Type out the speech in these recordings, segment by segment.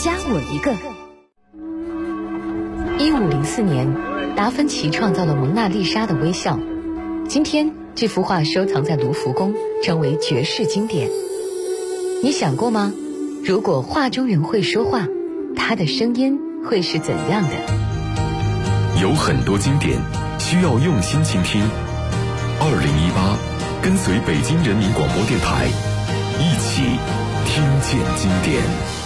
加我一个。1504年，达芬奇创造了蒙娜丽莎的微笑。今天，这幅画收藏在卢浮宫，成为绝世经典。你想过吗？如果画中人会说话，他的声音会是怎样的？ 有很多经典需要用心倾听。2018，跟随北京人民广播电台，一起听见经典。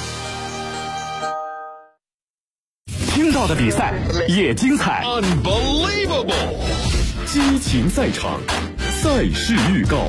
听到的比赛也精彩 Unbelievable， 激情赛场，赛事预告。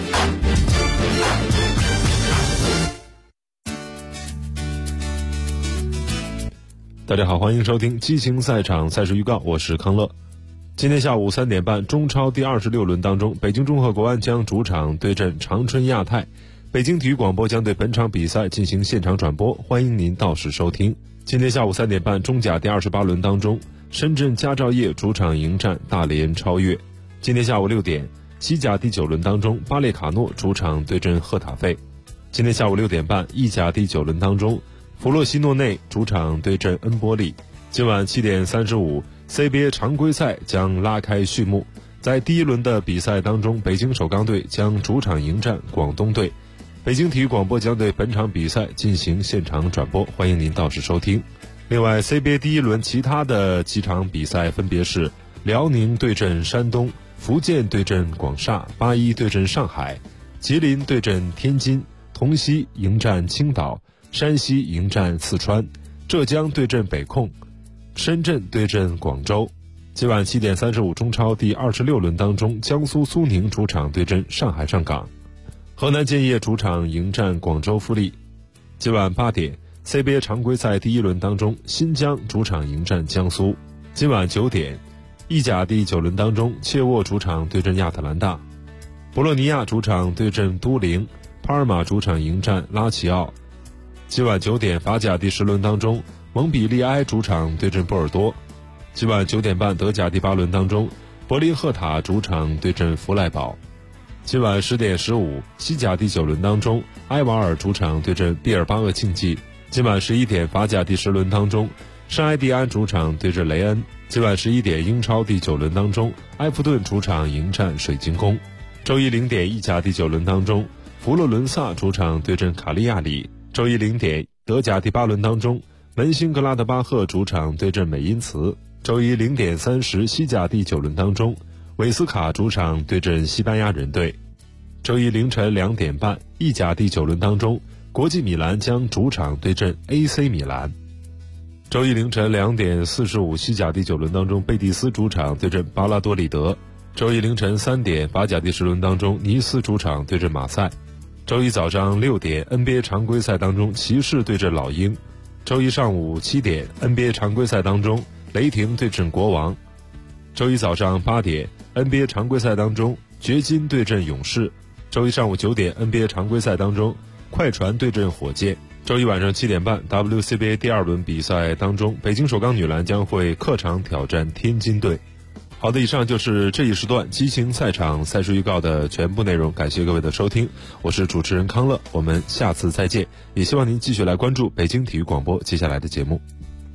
大家好，欢迎收听激情赛场赛事预告，我是康乐。今天下午3点半，中超第26轮当中，北京中赫国安将主场对阵长春亚泰。北京体育广播将对本场比赛进行现场转播，欢迎您到时收听。今天下午3点半，中甲第28轮当中，深圳佳兆业主场迎战大连超越。今天下午6点，西甲第9轮当中，巴列卡诺主场对阵赫塔费。今天下午6点半，意甲第9轮当中，弗洛西诺内主场对阵恩波利。今晚7点35 CBA 常规赛将拉开序幕，在第一轮的比赛当中，北京首钢队将主场迎战广东队。北京体育广播将对本场比赛进行现场转播，欢迎您到时收听。另外 CBA 第一轮其他的几场比赛分别是辽宁对阵山东，福建对阵广厦，81对阵上海，吉林对阵天津，同曦迎战青岛，山西迎战四川，浙江对阵北控，深圳对阵广州。今晚7点35中超第26轮当中，江苏苏宁主场对阵上海上港，河南建业主场迎战广州富力。今晚8点 CBA 常规赛第一轮当中，新疆主场迎战江苏。今晚9点意甲第9轮当中，切沃主场对阵亚特兰大，博洛尼亚主场对阵都灵，帕尔马主场迎战拉齐奥。今晚9点法甲第10轮当中，蒙彼利埃主场对阵波尔多。今晚9点半德甲第8轮当中，柏林赫塔主场对阵弗赖堡。今晚10点15西甲第9轮当中，埃瓦尔主场对阵毕尔巴鄂竞技。今晚11点法甲第10轮当中，圣埃蒂安主场对阵雷恩。今晚11点英超第9轮当中，埃弗顿主场迎战水晶宫。周一0点意甲第9轮当中，佛罗伦萨主场对阵卡利亚里。周一0点德甲第8轮当中，门兴格拉德巴赫主场对阵美因茨。周一0点30西甲第9轮当中，韦斯卡主场对阵西班牙人队。周一凌晨2点半意甲第9轮当中，国际米兰将主场对阵 AC 米兰。周一凌晨2点45西甲第9轮当中，贝蒂斯主场对阵巴拉多利德。周一凌晨3点法甲第10轮当中，尼斯主场对阵马赛。周一早上6点 NBA 常规赛当中，骑士对阵老鹰。周一上午7点 NBA 常规赛当中，雷霆对阵国王。周一早上8点 NBA 常规赛当中，掘金对阵勇士。周一上午9点 NBA 常规赛当中，快船对阵火箭。周一晚上7点半 WCBA 第2轮比赛当中，北京首钢女篮将会客场挑战天津队。好的，以上就是这一时段激情赛场赛事预告的全部内容，感谢各位的收听，我是主持人康乐，我们下次再见，也希望您继续来关注北京体育广播接下来的节目。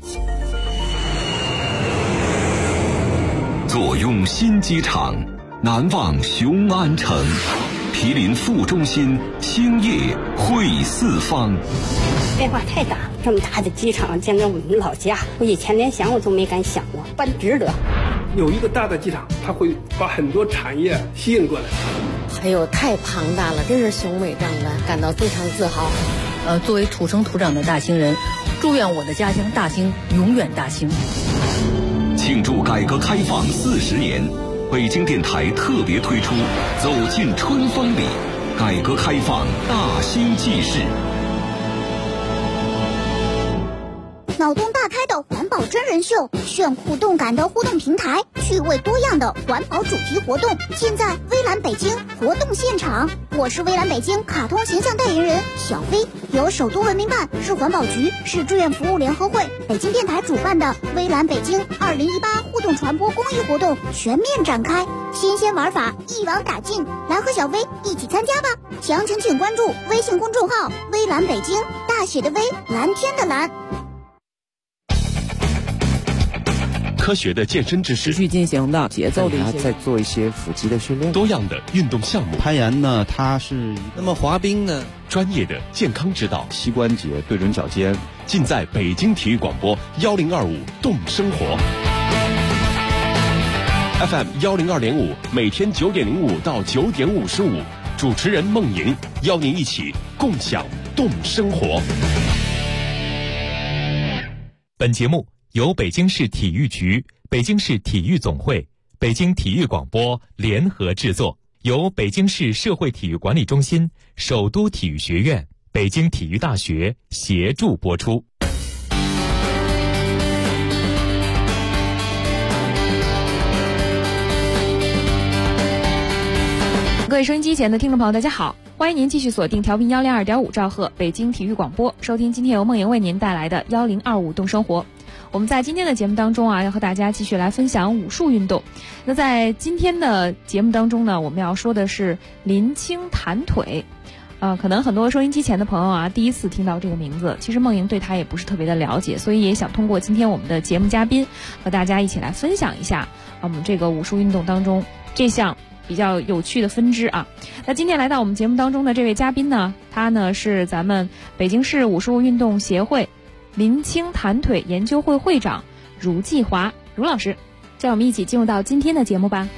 坐拥新机场，难忘雄安城，毗邻副中心，兴业汇四方。 变化太大，这么大的机场建在我们老家，我以前连想我都没敢想过，办值得。 有一个大的机场，它会把很多产业吸引过来。 哎呦，太庞大了，真是雄伟壮观，感到非常自豪。 作为土生土长的大兴人，祝愿我的家乡大兴永远大兴。 庆祝改革开放40年，北京电台特别推出《走进春风里》，改革开放大兴记事。 脑洞大开的环保保真人秀，炫酷动感的互动平台，趣味多样的环保主题活动，尽在微蓝北京活动现场。我是微蓝北京卡通形象代言人小薇，由首都文明办、市环保局、市志愿服务联合会、北京电台主办的微蓝北京2018互动传播公益活动全面展开，新鲜玩法一网打尽，来和小薇一起参加吧！详情请关注微信公众号微蓝北京，大写的微，蓝天的蓝。 科学的健身知识， 持续进行的节奏的一些， 再做一些腹肌的训练， 多样的运动项目。 攀岩呢，它是那么滑冰呢， 专业的健康指导， 膝关节对准脚尖， 尽在北京体育广播1025动生活 FM 102.5，每天9点05到9点55，主持人孟莹邀您一起共享动生活。 本节目由北京市体育局、北京市体育总会、北京体育广播联合制作，由北京市社会体育管理中心、首都体育学院、北京体育大学协助播出。 各位收音机前的听众朋友，大家好，欢迎您继续锁定调频102.5兆赫北京体育广播，收听今天由孟莹为您带来的1025动生活。我们在今天的节目当中要和大家继续来分享武术运动。那在今天的节目当中呢，我们要说的是林清弹腿。可能很多收音机前的朋友第一次听到这个名字，其实孟莹对他也不是特别的了解，所以也想通过今天我们的节目嘉宾和大家一起来分享一下我们这个武术运动当中这项比较有趣的分支那今天来到我们节目当中的这位嘉宾呢，他呢是咱们北京市武术运动协会林清弹腿研究会会长茹继华茹老师，让我们一起进入到今天的节目吧。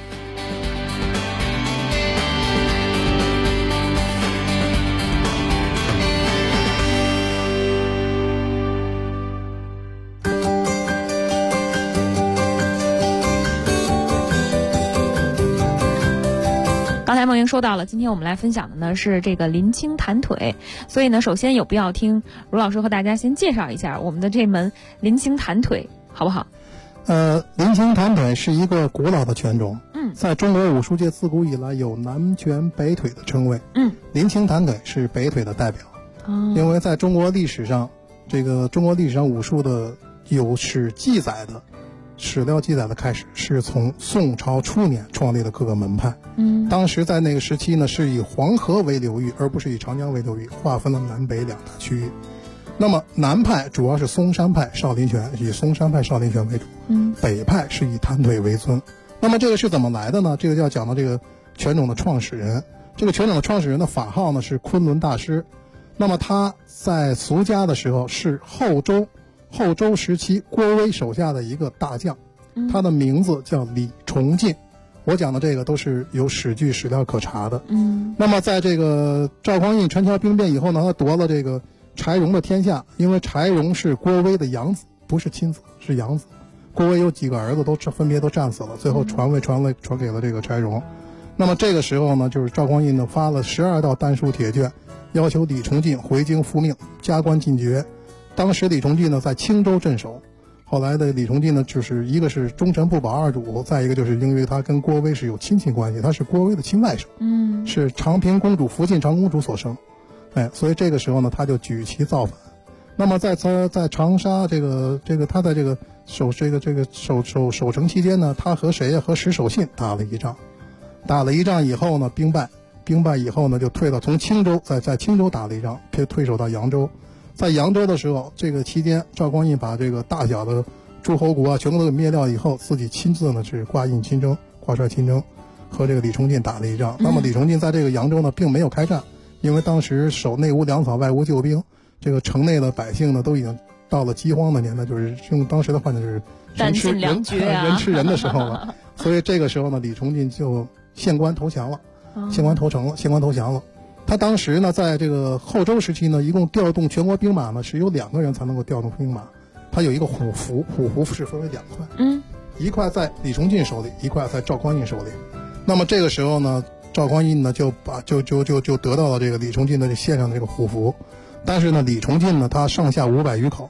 刚才孟莹说到了，今天我们来分享的呢是这个林清弹腿，所以呢，首先有必要听茹老师和大家先介绍一下我们的这门林清弹腿，好不好？ 林清弹腿是一个古老的拳种，在中国武术界自古以来有南拳北腿的称谓，林清弹腿是北腿的代表，因为在中国历史上，武术的有史记载的。史料记载的开始是从宋朝初年创立的各个门派，当时在那个时期呢，是以黄河为流域，而不是以长江为流域，划分了南北两大区域。那么南派主要是嵩山派少林拳，以嵩山派少林拳为主，北派是以弹腿为尊。那么这个是怎么来的呢？这个就要讲到这个拳种的创始人。这个拳种的创始人的法号呢是昆仑大师。那么他在俗家的时候是后周时期郭威手下的一个大将，他的名字叫李崇进。我讲的这个都是有史据史料可查的。那么在这个赵匡胤陈桥兵变以后呢，他夺了这个柴荣的天下，因为柴荣是郭威的养子，不是亲子，是养子。郭威有几个儿子都分别都战死了，最后传给了这个柴荣。那么这个时候呢，就是赵匡胤呢发了12道丹书铁卷，要求李崇进回京复命，加官进爵。当时李崇进呢在青州镇守，后来的李崇进呢就是一个是忠臣不保二主，再一个就是因为他跟郭威是有亲戚关系，他是郭威的亲外甥，是长平公主福晋长公主所生，所以这个时候呢他就举旗造反。那么在长沙他在这个守城期间呢，他和谁呀？和石守信打了一仗以后呢，兵败以后呢，就退到从青州在青州打了一仗，退守到扬州。在扬州的时候，这个期间赵匡胤把这个大小的诸侯国全部都给灭掉以后，自己亲自呢是挂帅亲征，和这个李崇进打了一仗。那么李崇进在这个扬州呢并没有开战，因为当时守内无粮草外无救兵，这个城内的百姓呢都已经到了饥荒的年代，就是用当时的话就是人吃人的时候了。所以这个时候呢，李崇进就献官投降了，献官投降了。他当时呢，在这个后周时期呢，一共调动全国兵马呢是有2个人才能够调动兵马。他有一个虎符是分为2块，一块在李崇进手里，一块在赵匡胤手里。那么这个时候呢，赵匡胤呢就得到了这个李崇进的献上的这个虎符，但是呢，李崇进呢他上下500余口，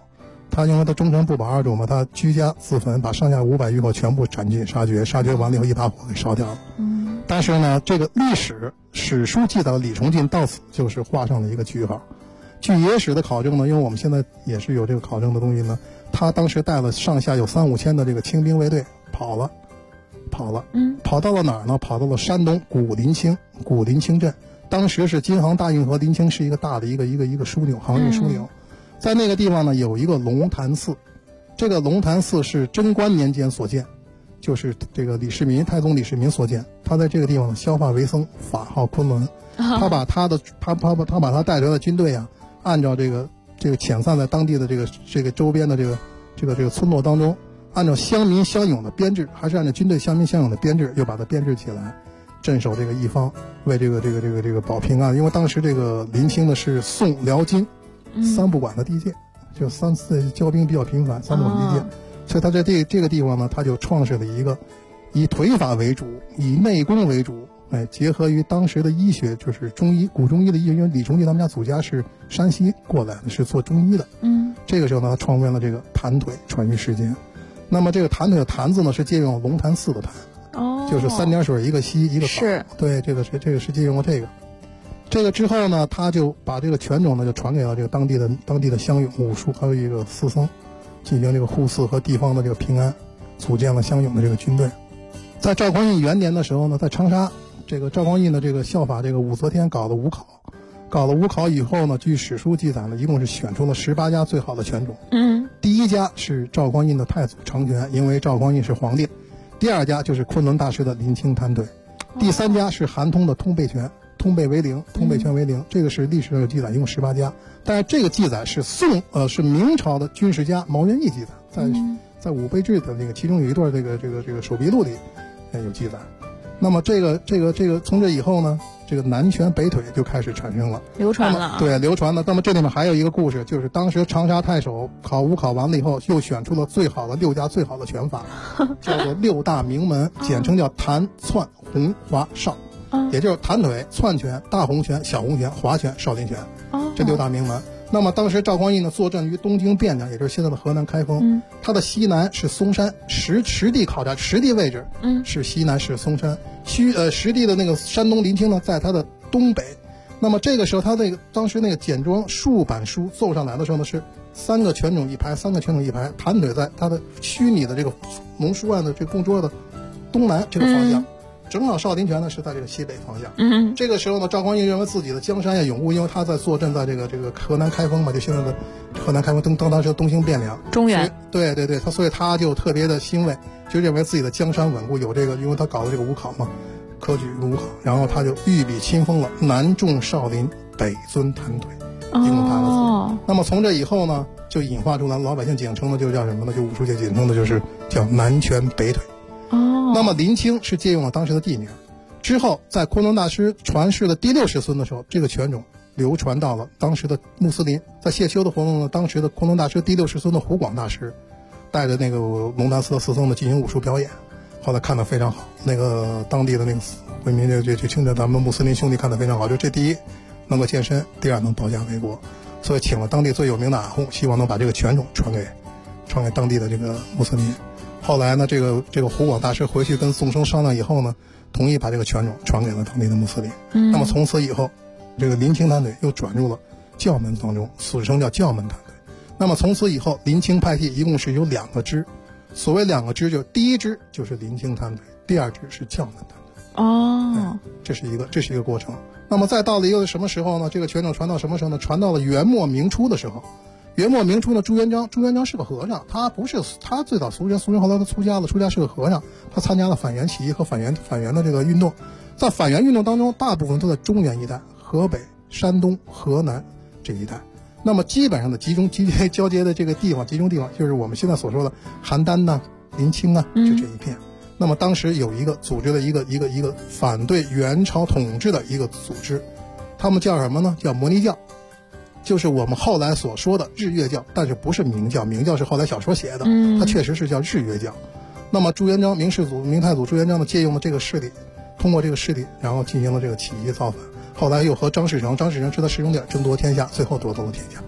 他因为他忠臣不保二主嘛，他居家自焚，把上下500余口全部斩尽杀绝，杀绝完了以后一把火给烧掉了。但是呢，这个历史书记载李崇进到此就是画上了一个句号。据野史的考证呢，因为我们现在也是有这个考证的东西呢，他当时带了上下有3、5千的这个清兵卫队跑了，跑到了哪儿呢？跑到了山东古临清镇。当时是京杭大运河，临清是一个大的一个枢纽，航运枢纽。在那个地方呢，有一个龙潭寺，这个龙潭寺是贞观年间所建，就是这个太宗李世民所建。他在这个地方消化为僧，法号昆仑。他把他带出来的军队啊，按照这个遣散在当地的这个周边的这个村落当中，按照乡民乡勇的编制，还是按照军队乡民乡勇的编制，又把它编制起来，镇守这个一方，为这个保平安。因为当时这个临清呢是宋辽金3不管的地界，就3次交兵比较频繁，3不管地界，所以他在这个地方呢，他就创设了一个以腿法为主，以内功为主。结合于当时的医学，就是中医，古中医的医学，因为李崇进他们家祖家是山西过来的，是做中医的。这个时候呢，他创办了这个弹腿，传于世间。那么这个弹腿的弹字呢，是借用了龙潭寺的弹，就是3点水一个西一个早。是，对，这个是借用了这个。这个之后呢，他就把这个拳种呢，就传给了这个当地的乡勇武术，还有一个寺僧，进行这个护祀和地方的这个平安，组建了乡勇的这个军队。在赵匡胤元年的时候呢，在长沙。这个赵匡胤的这个效法这个武则天搞了武考以后呢，据史书记载呢，一共是选出了18家最好的拳种。第一家是赵匡胤的太祖长拳，因为赵匡胤是皇帝。第二家就是昆仑大师的临清弹腿。第三家是韩通的通背拳，通背拳为零，这个是历史上有记载，一共18家。但是这个记载是是明朝的军事家毛元义记载，在武备志的那个其中有一段这个手笔录里有记载。那么这个从这以后呢，这个南拳北腿就开始产生了，流传了。对，流传了。那么这里面还有一个故事，就是当时长沙太守考武考完了以后，又选出了6家最好的拳法，叫做6大名门，简称叫弹、窜、红、华、少，也就是弹腿、窜拳、大红拳、小红拳、华拳、少林拳，这6大名门。那么当时赵匡胤呢，坐镇于东京汴梁，也就是现在的河南开封。它的西南是嵩山，实地考察，实地位置，是西南是嵩山。实地的那个山东临清呢，在它的东北。那么这个时候，他当时那个简装竖板书奏上来的时候呢，是3个拳种一排，弹腿在它的虚拟的这个龙书案的这个供桌的东南这个方向。正好少林拳呢是在这个西北方向。这个时候呢，赵匡胤认为自己的江山要永固，因为他在坐镇在这个河南开封嘛，就现在的河南开封当时东兴汴梁中原。对，所以他就特别的欣慰，就认为自己的江山稳固，有这个，因为他搞的这个武考嘛，科举武考，然后他就御笔亲封了南重少林，北尊弹腿，一共弹了4。那么从这以后呢，就引发出来老百姓简称的就叫什么呢？就武术界简称的就是叫南拳北腿。那么临清是借用了当时的地名，之后在昆仑大师传世的第60孙的时候，这个拳种流传到了当时的穆斯林。在谢休的活动呢，当时的昆仑大师第60孙的湖广大师带着那个龙潭寺的寺僧呢进行武术表演，后来看得非常好，那个当地的那个回民这听着咱们穆斯林兄弟看得非常好，就这第一能够健身，第二能保家卫国，所以请了当地最有名的阿訇，希望能把这个拳种传给当地的这个穆斯林。后来呢，这个湖广大师回去跟宋生商量以后呢，同意把这个拳种传给了当地的穆斯林。那么从此以后，这个临清弹腿又转入了教门当中，俗称叫教门弹腿。那么从此以后，临清派系一共是有2个支，所谓2个支，就第一支就是临清弹腿，第二支是教门弹腿。这是一个过程。那么再到了一个什么时候呢？这个拳种传到什么时候呢？传到了元末明初的时候。元末明初呢，朱元璋是个和尚，他最早俗人，后来他出家是个和尚，他参加了反元起义和反元的这个运动，在反元运动当中，大部分都在中原一带，河北、山东、河南这一带。那么基本上的交接的这个地方，集中地方就是我们现在所说的邯郸呐、临清啊，就这一片。那么当时有一个组织的一个反对元朝统治的一个组织，他们叫什么呢？叫摩尼教。就是我们后来所说的日月教，但是不是明教，明教是后来小说写的，它确实是叫日月教。那么朱元璋明太祖朱元璋呢，借用了这个势力，通过这个势力，然后进行了这个起义造反。后来又和张士诚是他势中地争夺天下，最后夺走了天下。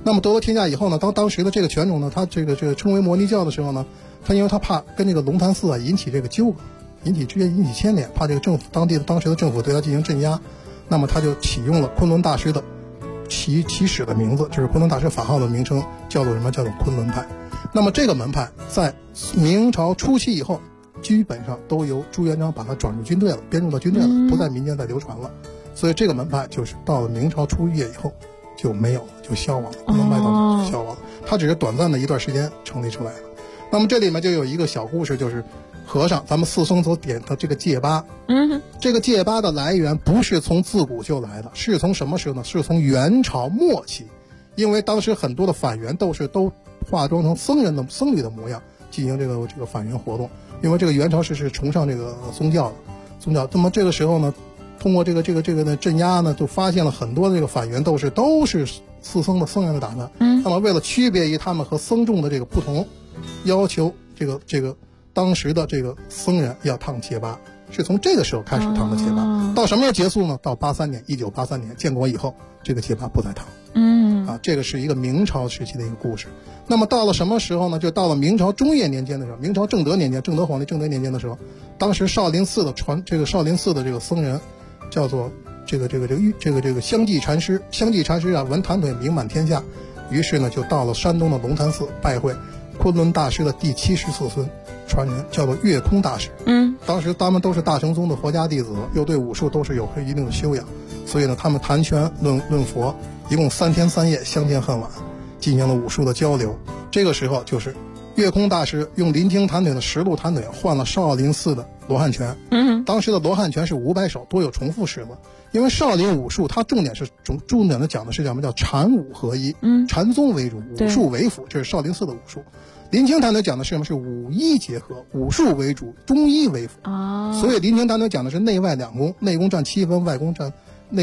那么得了天下以后呢，当时的这个权种呢，他这个称为摩尼教的时候呢，他因为他怕跟这个龙潭寺啊引起这个纠葛，引起牵连，怕这个当时的政府对他进行镇压，那么他就启用了昆仑大师的起始的名字，就是昆仑大师法号的名称，叫做什么？叫做昆仑派。那么这个门派在明朝初期以后，基本上都由朱元璋把它转入军队了，编入到军队了，不在民间再流传了。所以这个门派就是到了明朝初叶以后就没有了，就消亡了，昆仑派到消亡了。它只是短暂的一段时间成立出来的。那么这里面就有一个小故事，就是和尚咱们四僧所点的这个戒疤，这个戒疤的来源不是从自古就来的，是从什么时候呢？是从元朝末期，因为当时很多的反元斗士都化妆成僧侣的模样进行这个反元活动，因为这个元朝是崇尚这个宗教。那么这个时候呢，通过这个的镇压呢，就发现了很多的这个反元斗士都是僧人的打扮。那么为了区别于他们和僧众的这个不同，要求这个当时的这个僧人要烫戒疤，是从这个时候开始烫的戒疤。到什么时候结束呢？到1983年建国以后，这个戒疤不再烫。这个是一个明朝时期的一个故事。那么到了什么时候呢？就到了明朝中叶年间的时候，明朝正德年间，正德皇帝正德年间的时候，当时少林寺的这个僧人叫做这个香寂禅师。香寂禅师啊，闻坛腿名满天下，于是呢就到了山东的龙潭寺拜会昆仑大师的第74孙传人，叫做月空大师。当时他们都是大乘宗的佛家弟子，又对武术都是有一定的修养，所以呢他们谈拳论佛，一共3天3夜相见恨晚，进行了武术的交流。这个时候就是月空大师用临清坛腿的10路坛腿换了少林寺的罗汉拳。当时的罗汉拳是500手，多有重复式的。因为少林武术它重点的讲的是什么？叫禅武合一，禅宗为主，武术为辅，这是少林寺的武术。临清坛腿讲的是什么？是武医结合，武术为主，中医为辅。所以临清坛腿讲的是内外两功，内功占7分，外功占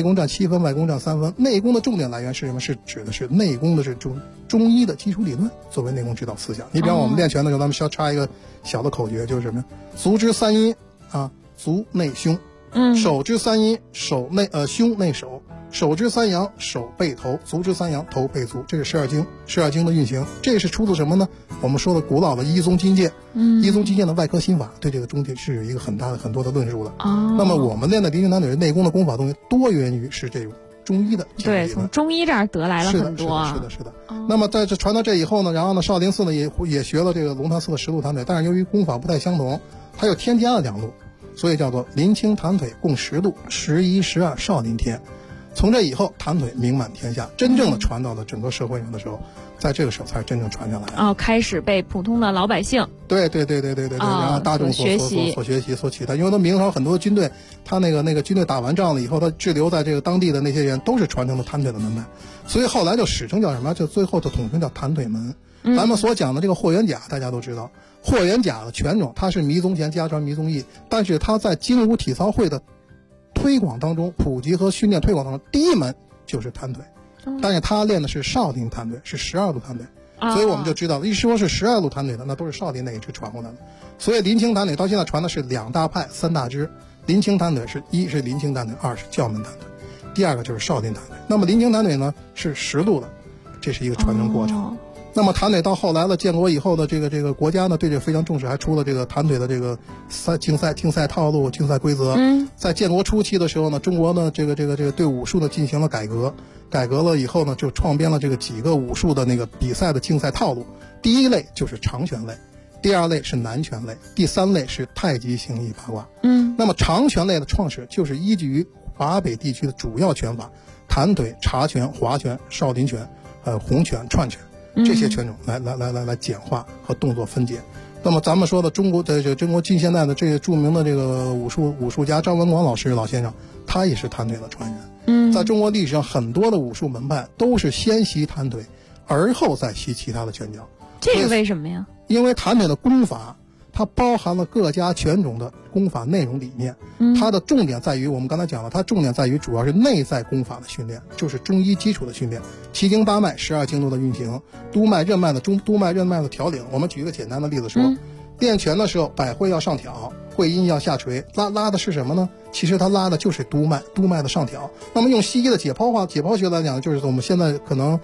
7分，外功占3分。内功的重点来源是什么？是指的是内功的是中医的基础理论作为内功指导思想。你比方我们练拳的时候，咱们需要插一个小的口诀，就是什么？足之3阴啊，足内胸；手之3阴，胸内手；手之3阳，手背头；足之3阳，头背足。这是十二经的运行。这是出自什么呢？我们说的古老的一宗金鉴。一宗金鉴的外科心法对这个中体是有一个很多的论述的。那么我们练的临清坛腿内功的功法东西多源于是这种中医的。 对，从中医这儿得来了很多。 是的。那么在这传到这以后呢，然后呢，少林寺呢也学了这个龙潭寺的10路坛腿，但是由于功法不太相同，它又添加了2路，所以叫做临清坛腿共10路，11、12少林天。从这以后，坛腿名满天下，真正的传到了整个社会上的时候，在这个时候才真正传下来。 开始被普通的老百姓对，然后大众所学习所取代。因为明朝很多军队，他那个军队打完仗了以后，他滞留在这个当地的那些人都是传承的坛腿的门派，所以后来就史称叫什么？就最后的统称叫坛腿门。咱们所讲的这个霍元甲，大家都知道，霍元甲的拳种它是弥宗贤家传弥宗义，但是他在精武体操会的推广当中，普及和训练推广当中，第一门就是坛腿。但是他练的是少林坛腿，是12路坛腿。所以我们就知道，一说是12路坛腿的，那都是少林那一支传过来的。所以临清坛腿到现在传的是2大派3大支。临清坛腿一是临清坛腿，二是教门坛腿，第二个就是少林坛腿。那么临清坛腿呢是10路的，这是一个传承过程。那么坛腿到后来了，建国以后的这个国家呢，对这非常重视，还出了这个坛腿的这个竞赛套路、竞赛规则。在建国初期的时候呢，中国呢这个对武术呢进行了改革了以后呢，就创编了这个几个武术的那个比赛的竞赛套路。第一类就是长拳类，第二类是南拳类，第三类是太极、形意、八卦。那么长拳类的创始就是依据于华北地区的主要拳法，坛腿、茶拳、划拳、少林拳、洪拳、串拳。这些拳种来简化和动作分解。那么咱们说的中国近现代的这个著名的这个武术家张文广老先生，他也是坛腿的传人。在中国历史上很多的武术门派都是先习坛腿，而后再习其他的拳脚。 这是为什么呀？ 因为坛腿的功法它包含了各家拳种的功法内容理念。它的重点在于我们刚才讲了，它重点在于主要是内在功法的训练，就是中医基础的训练，7经8脉、12经络的运行，督脉任脉的调领。我们举一个简单的例子说，练拳的时候百会要上挑，会阴要下垂，拉的是什么呢？其实它拉的就是督脉的上挑。那么用西医的解剖学来讲，就是我们现在可能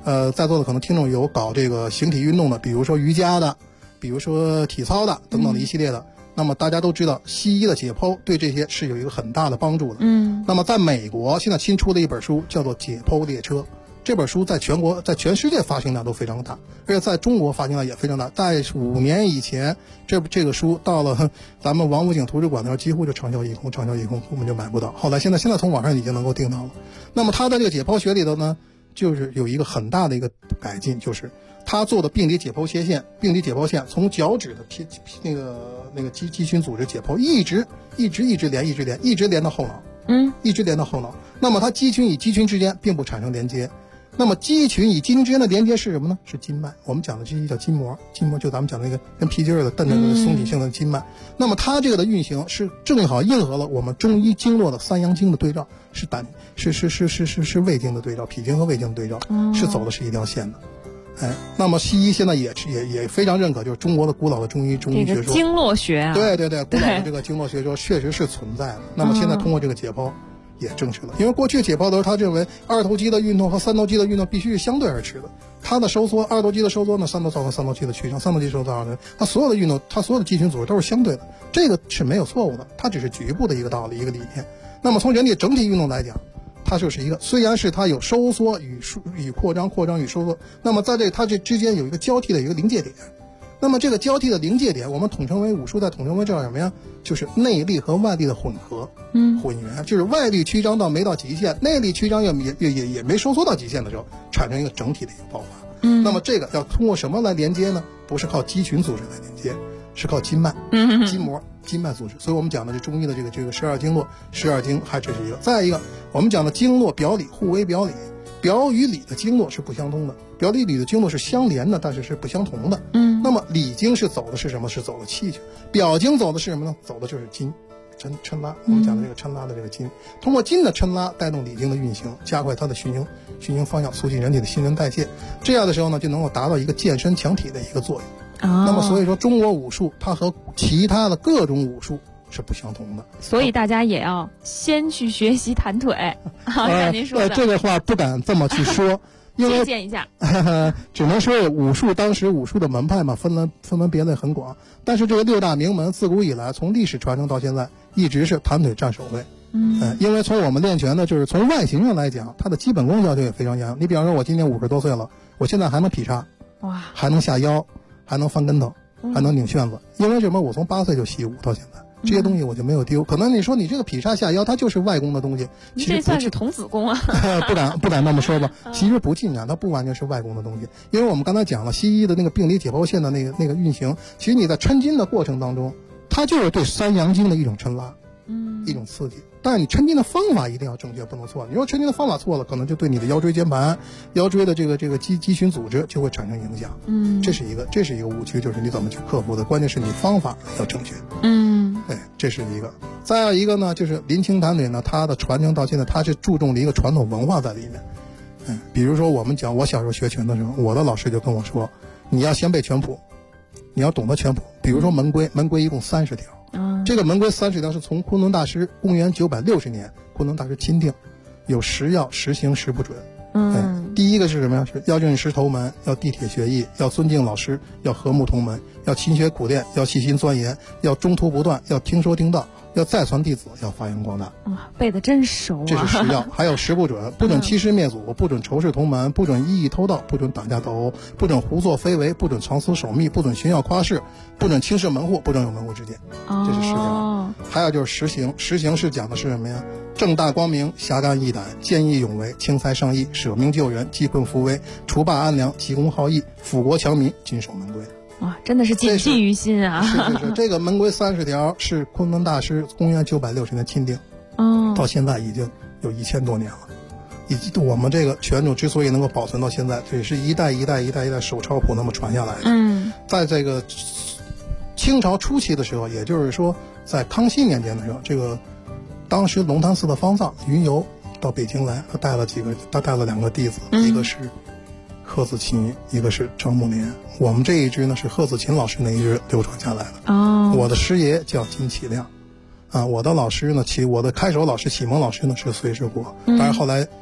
在座的可能听众有搞这个形体运动的，比如说瑜伽的，比如说体操的等等的一系列的。那么大家都知道，西医的解剖对这些是有一个很大的帮助的。那么在美国现在新出的一本书叫做《解剖列车》，这本书在全世界发行量都非常大，而且在中国发行量也非常大。在5年以前，这个书到了咱们王府井图书馆的时候，几乎就畅销一空，根本就买不到。后来现在从网上已经能够订到了。那么他在这个解剖学里头呢，就是有一个很大的一个改进，就是他做的病理解剖线从脚趾的那个肌群组织解剖，一直连到后脑，一直连到后脑。那么它肌群与肌群之间并不产生连接。那么肌群与肌群之间的连接是什么呢？是筋脉。我们讲的这叫筋膜就咱们讲的那个跟皮筋儿的蹬着的松紧性的筋脉。那么它这个的运行是正好应和了我们中医经络的三阳经的对照，是胃经的对照，脾经和胃经的对照，是走的是一条线的。那么西医现在也非常认可，就是中国的古老的中医学说， 经络学啊， 对，古老的这个经络学说确实是存在的。那么现在通过这个解剖也证实了，因为过去解剖的时候，他认为二头肌的运动和三头肌的运动必须是相对而持的。它的收缩，二头肌的收缩呢，三头造成三头肌的曲张，三头肌收缩造成它所有的运动，它所有的肌群组织都是相对的，这个是没有错误的，它只是局部的一个道理，一个理念。那么从人体整体运动来讲，它就是一个，虽然是它有收缩与扩张与收缩，那么在它这之间有一个交替的一个临界点。那么这个交替的临界点，我们统称为武术，统称为叫什么呀？就是内力和外力的混合，混元，就是外力曲张到没到极限，内力曲张也没收缩到极限的时候，产生一个整体的一个爆发。那么这个要通过什么来连接呢？不是靠肌群组织来连接，是靠筋脉、筋膜、筋脉组织。所以我们讲的这中医的这个12经络，12经还只是一个。再一个，我们讲的经络表里互为表里，表与里的经络是不相通的，表里的经络是相连的，但是是不相同的。那么里经是走的是什么？是走的气血。表经走的是什么呢？走的就是筋。抻拉，我们讲的这个抻拉的这个筋，通过筋的抻拉带动里经的运行，加快它的循行方向，促进人体的新陈代谢。这样的时候呢，就能够达到一个健身强体的一个作用。那么所以说，中国武术它和其他的各种武术是不相同的。 所以大家也要先去学习弹腿。像您说的， 这个话不敢这么去说。 借鉴一下， 只能说武术当时武术的门派嘛，分门别类很广。但是这个6大名门自古以来，从历史传承到现在，一直是弹腿占首位。因为从我们练拳的，就是从外形上来讲，它的基本功要求也非常严。你比方说，我今年50多岁了，我现在还能劈叉， 哇， 还能下腰，还能翻跟头，还能拧旋子。因为什么？我从8岁就习武到现在。这些东西我就没有丢。可能你说你这个劈叉下腰，它就是外功的东西，其实这算是童子功啊。 不敢那么说吧。其实不尽然，它不完全是外功的东西。因为我们刚才讲了西医的那个病理解剖线的那个运行，其实你在抻筋的过程当中，它就是对三阳经的一种抻拉，一种刺激。但是你抻筋的方法一定要正确，不能错。你说抻筋的方法错了，可能就对你的腰椎间盘、腰椎的这个肌群组织就会产生影响。这是一个误区，就是你怎么去克服的。关键是你方法要正确。对，这是一个。再有一个呢，就是林清弹腿呢，它的传承到现在，它是注重了一个传统文化在里面。比如说我小时候学拳的时候，我的老师就跟我说，你要先背拳谱，你要懂得拳谱。比如说门规一共30条。这个门规30条是从昆仑大师公元960年昆仑大师钦定，有10要10行10不准。第一个是什么呀？是要认识头门，要地铁学艺，要尊敬老师，要和睦同门，要勤学苦练，要细心钻研，要中途不断，要听说听道，要再传弟子，要发扬光大。 背得真熟啊！ 这是10要，还有10不准：不准欺师灭祖，不准仇视同门，不准异议偷盗，不准打架斗殴，不准胡作非为，不准藏私守密，不准炫耀夸饰，不准轻视门户，不准有门户之见。这是10要。还有就是10行，10行是讲的是什么呀？正大光明，侠肝义胆，见义勇为，轻财上义，舍命救人，济困扶危，除霸安良，急公好义，抚国强民，谨守门规。 哇，真的是谨记于心啊！ 是，这个门规30条是昆仑大师公元960年钦定，到现在已经有1000多年了。以及我们这个拳种之所以能够保存到现在，这也是一代手抄谱那么传下来的。在这个清朝初期的时候，也就是说在康熙年间的时候，这个当时龙潭寺的方丈云游到北京来，他带了2个弟子，一个是贺子琴，一个是张木莲。我们这一支呢是贺子琴老师那一支流传下来的。我的师爷叫金启亮，我的老师呢，我的开手老师启蒙老师呢是隋世国。当然后来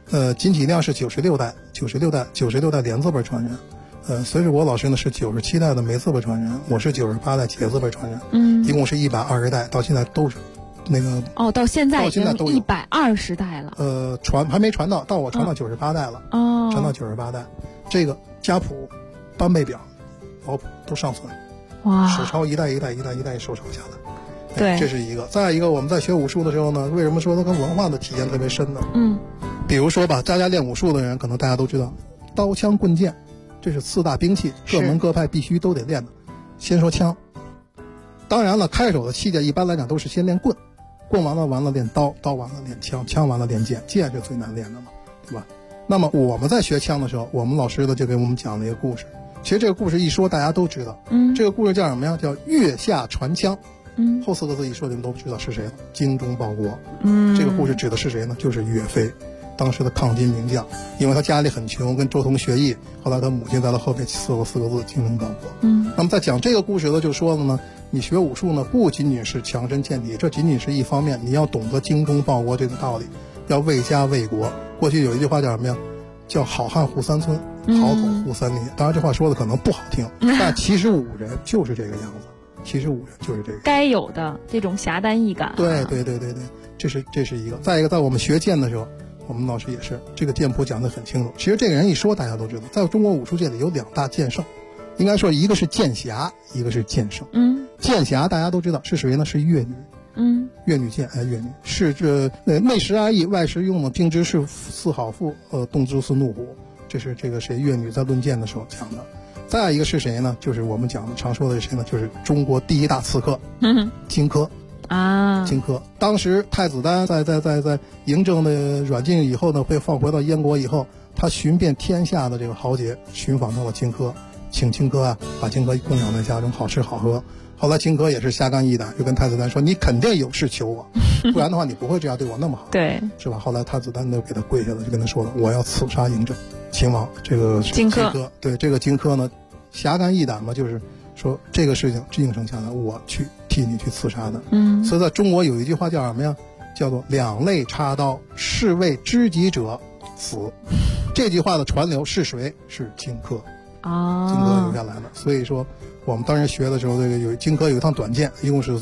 金启亮是96代连字辈传人，隋世国老师呢是97代的梅字辈传人，我是98代节字辈传人，一共是120代，到现在都是那个到现在都有 120代了。 还没传到我传到98代了，传到98代，这个家谱、班辈表、老谱都尚存， 哇， 手抄一代一代手抄下来。 对， 这是一个。再一个，我们在学武术的时候呢，为什么说它跟文化的体验特别深呢？比如说吧，家练武术的人，可能大家都知道，刀枪棍剑，这是4大兵器，各门各派必须都得练的。先说枪，当然了，开手的器械一般来讲都是先练棍，棍完了练刀，刀完了练枪，枪完了练剑，剑是最难练的嘛，对吧？那么我们在学枪的时候，我们老师呢就给我们讲了一个故事。其实这个故事一说大家都知道，这个故事叫什么呀？叫月下传枪。后4个字一说，你们都知道是谁了，精忠报国。这个故事指的是谁呢？就是岳飞，当时的抗金名将。因为他家里很穷，跟周同学艺，后来他母亲在他后面写了4个字，精忠报国。那么在讲这个故事的就说了呢，你学武术呢，不仅仅是强身健体，这仅仅是一方面，你要懂得精忠报国这个道理，要为家为国。过去有一句话叫什么呀？叫好汉护3村，好狗护3年。当然这话说的可能不好听，但其实武人就是这个样子。其实武人就是这个该有的这种侠胆义感。 对，这是一个。再一个，在我们学剑的时候，我们老师也是这个剑谱讲得很清楚。其实这个人一说大家都知道，在中国武术界里有2大剑圣，应该说一个是剑侠，一个是剑圣。剑侠大家都知道是谁呢？是越女。越女剑，越女是内实安逸，外实用的，定之是4好妇，动之是怒虎。这是这个谁越女在论剑的时候讲的。再一个是谁呢？就是我们讲的常说的是谁呢？就是中国第1大刺客，荆轲啊。荆轲当时太子丹在嬴政的软禁以后呢，被放回到燕国以后，他寻遍天下的这个豪杰，寻访到了荆轲，请荆轲把荆轲供养在家中，好吃好喝。后来荆轲也是侠肝义胆，就跟太子丹说：“你肯定有事求我，不然的话你不会这样对我那么好， 对， 是吧？”后来太子丹就给他跪下了，就跟他说了：“我要刺杀嬴政。”秦王这个荆轲， 对这个荆轲呢，侠肝义胆嘛，就是说这个事情应承下来，我去替你去刺杀的。所以在中国有一句话叫什么呀？叫做两肋插刀，是为知己者死。这句话的传流是谁？是荆轲啊，荆轲留下来的。所以说我们当时学的时候，这个荆轲有一趟短剑，一共是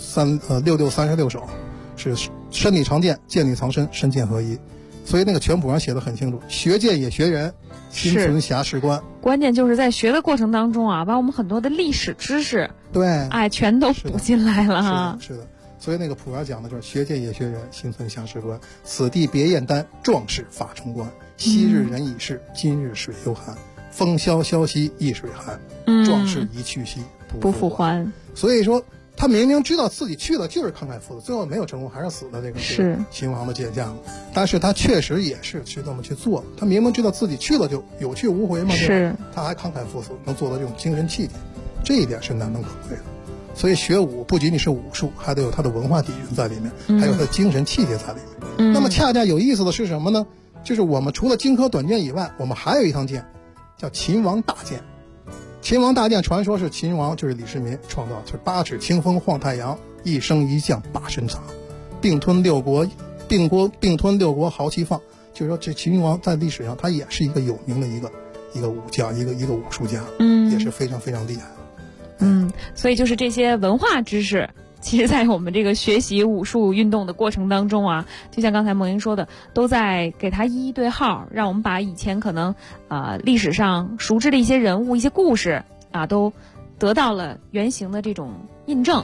36手，是身体长剑，剑里藏身，身剑合一。所以那个拳谱上写的很清楚，学剑也学人，心存侠士观。 关键就是在学的过程当中啊，把我们很多的历史知识， 对， 全都补进来了哈。 是的。所以那个谱上讲的就是学剑也学人，心存侠士观。此地别燕丹，壮士发冲冠。昔日人已逝，今日水犹寒。风萧萧兮易水寒，壮士一去兮不复还。所以说他明明知道自己去了就是慷慨赴死，最后没有成功，还是死的这个是秦王的剑下。但是他确实也是去这么去做，他明明知道自己去了就有去无回嘛， 是， 他还慷慨赴死，能做到这种精神气节，这一点是难能可贵的。所以学武不仅仅是武术，还得有它的文化底蕴在里面，还有它的精神气节在里面。那么恰恰有意思的是什么呢？就是我们除了荆轲短剑以外，我们还有一趟剑叫秦王大剑。秦王大剑传说是秦王就是李世民创造，就是8指清风晃太阳，一升一降把身藏，并吞六国豪气放。就是说这秦王在历史上他也是一个有名的一个武将，一个武术家，也是非常非常厉害的。 所以就是这些文化知识，其实在我们这个学习武术运动的过程当中啊，就像刚才梦莹说的，都在给它一一对号，让我们把以前可能历史上熟知的一些人物、一些故事啊，都得到了原型的这种印证。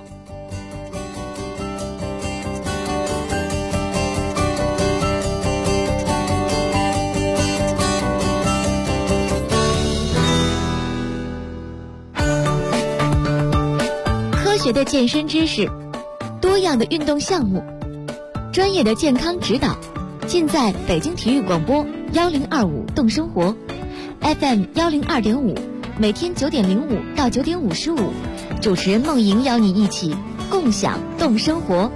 科学的健身知识，多样的运动项目，专业的健康指导，尽在北京体育广播1025动生活 FM 102.5，每天9点05到9点55，主持人梦莹邀你一起共享动生活。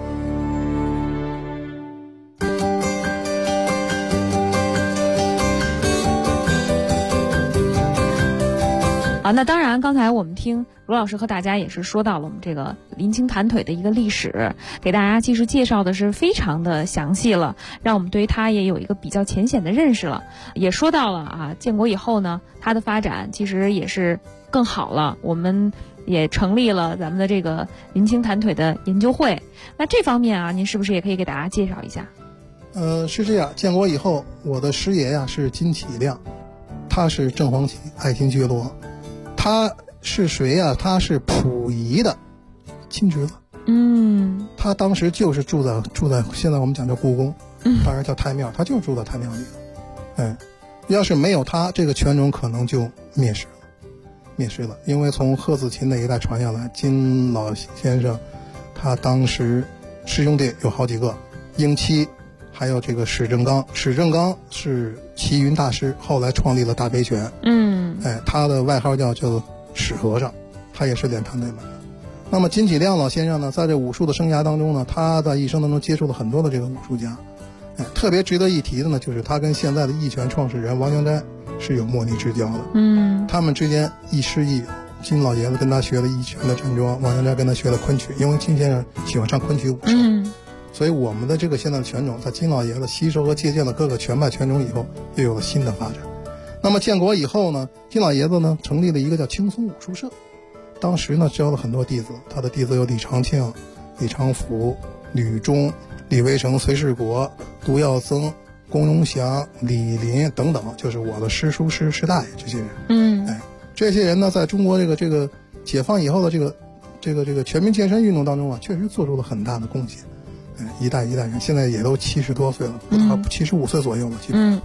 啊，那当然，刚才我们听罗老师和大家也是说到了我们这个临清弹腿的一个历史，给大家其实介绍的是非常的详细了，让我们对它也有一个比较浅显的认识了。也说到了啊，建国以后呢，它的发展其实也是更好了，我们也成立了咱们的这个临清弹腿的研究会。那这方面啊，您是不是也可以给大家介绍一下？ 是这样，建国以后，我的师爷呀是金启亮，他是正黄旗爱新觉罗。他是谁呀？他是溥仪的亲侄子。他当时就是住在现在我们讲叫故宫，当然叫太庙，他就住在太庙里。要是没有他，这个权种可能就灭失了。因为从贺子琴那一代传下来，金老先生，他当时师兄弟有好几个，英七，还有这个史正刚。史正刚是齐云大师，后来创立了大悲拳。他的外号叫史和尚，他也是练弹腿门的。那么金启亮老先生呢，在这武术的生涯当中呢，他在一生当中接触了很多的这个武术家。特别值得一提的呢，就是他跟现在的一拳创始人王江斋是有莫逆之交的。他们之间亦师亦友。金老爷子跟他学了一拳的站桩，王江斋跟他学了昆曲，因为金先生喜欢唱昆曲武术。所以我们的这个现在的拳种，在金老爷子吸收和借鉴了各个拳派拳种以后，又有了新的发展。那么建国以后呢，金老爷子呢成立了一个叫青松武术社，当时呢教了很多弟子，他的弟子有李长庆、李长福、吕中、李维成、隋世国、杜耀增、龚荣祥、李林等等，就是我的师叔师大爷这些人。这些人呢，在中国这个解放以后的这个全民健身运动当中啊，确实做出了很大的贡献。一代人现在也都70多岁了，不到75岁左右了。基本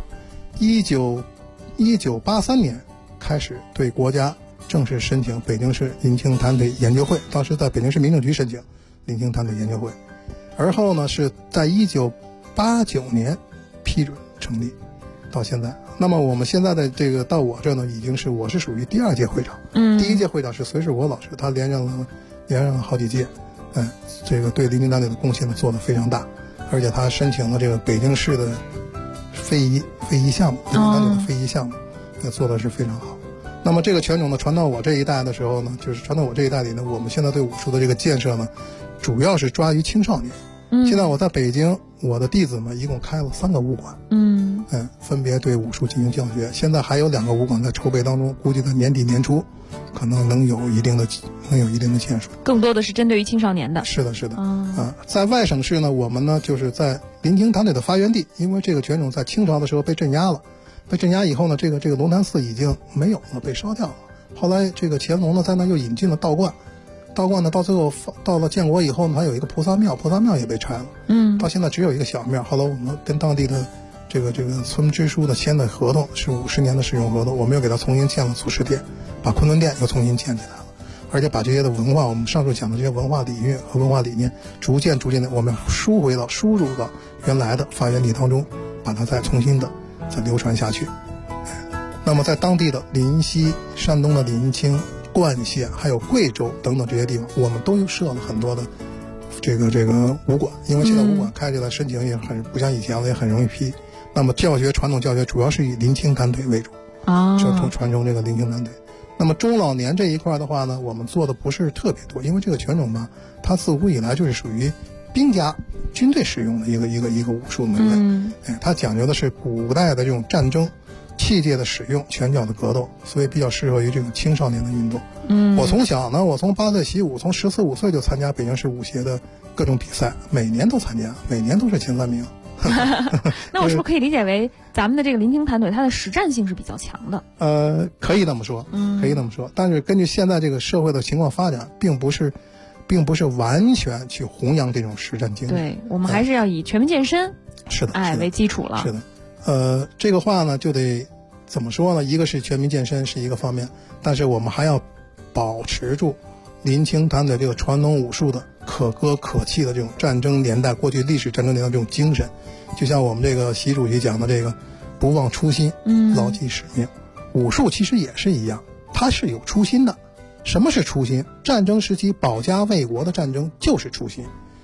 1983年开始对国家正式申请北京市临清弹腿研究会，当时在北京市民政局申请临清弹腿研究会，而后呢是在1989年批准成立，到现在。那么我们现在的这个到我这呢，我是属于第2届会长。第1届会长是隋世国老师，他连任了好几届。这个对临清弹腿的贡献呢做得非常大，而且他申请了这个北京市的非遗项目，临清弹腿的非遗项目，也做的是非常好。那么这个拳种呢传到我这一代的时候呢，就是传到我这一代里呢，我们现在对武术的这个建设呢，主要是抓于青少年。现在我在北京，我的弟子们一共开了3个武馆，分别对武术进行教学。现在还有2个武馆在筹备当中，估计在年底年初，可能能有一定的建树。更多的是针对于青少年的。是的。在外省市呢，我们呢就是在临清弹腿的发源地，因为这个拳种在清朝的时候被镇压了，被镇压以后呢，这个龙潭寺已经没有了，被烧掉了。后来这个乾隆呢在那又引进了道观。道观呢，到最后到了建国以后呢，还有一个菩萨庙也被拆了。到现在只有一个小庙。后来我们跟当地的这个村支书的签的合同是50年的使用合同，我们又给他重新建了祖师殿，把昆仑殿又重新建起来了，而且把这些的文化，我们上述讲的这些文化底蕴和文化理念，逐渐的我们输入到原来的发源地当中，把它再重新的再流传下去。那么在当地的临西、山东的临清、灌县还有贵州等等这些地方，我们都有设了很多的这个武馆，因为现在武馆开起来申请也不像以前了，也很容易批。那么传统教学主要是以临清弹腿为主，传承这个临清弹腿。那么中老年这一块的话呢，我们做的不是特别多，因为这个拳种吧，它自古以来就是属于兵家军队使用的一个武术门类。它讲究的是古代的这种战争器械的使用，拳脚的格斗，所以比较适合于这种青少年的运动。我从小呢，我从8岁习武，从14、15岁就参加北京市武协的各种比赛，每年都参加，每年都是前3名。 那我是不是可以理解为咱们的这个临清弹腿它的实战性是比较强的？ 可以那么说，但是根据现在这个社会的情况发展，并不是完全去弘扬这种实战经验。 对，我们还是要以全民健身为基础了。 是的。这个话呢就得怎么说呢？一个是全民健身是一个方面，但是我们还要保持住临清弹腿这个传统武术的可歌可泣的这种战争年代，过去历史战争年代这种精神。就像我们这个习主席讲的这个不忘初心，牢记使命。武术其实也是一样，它是有初心的。什么是初心？战争时期保家卫国的战争就是初心。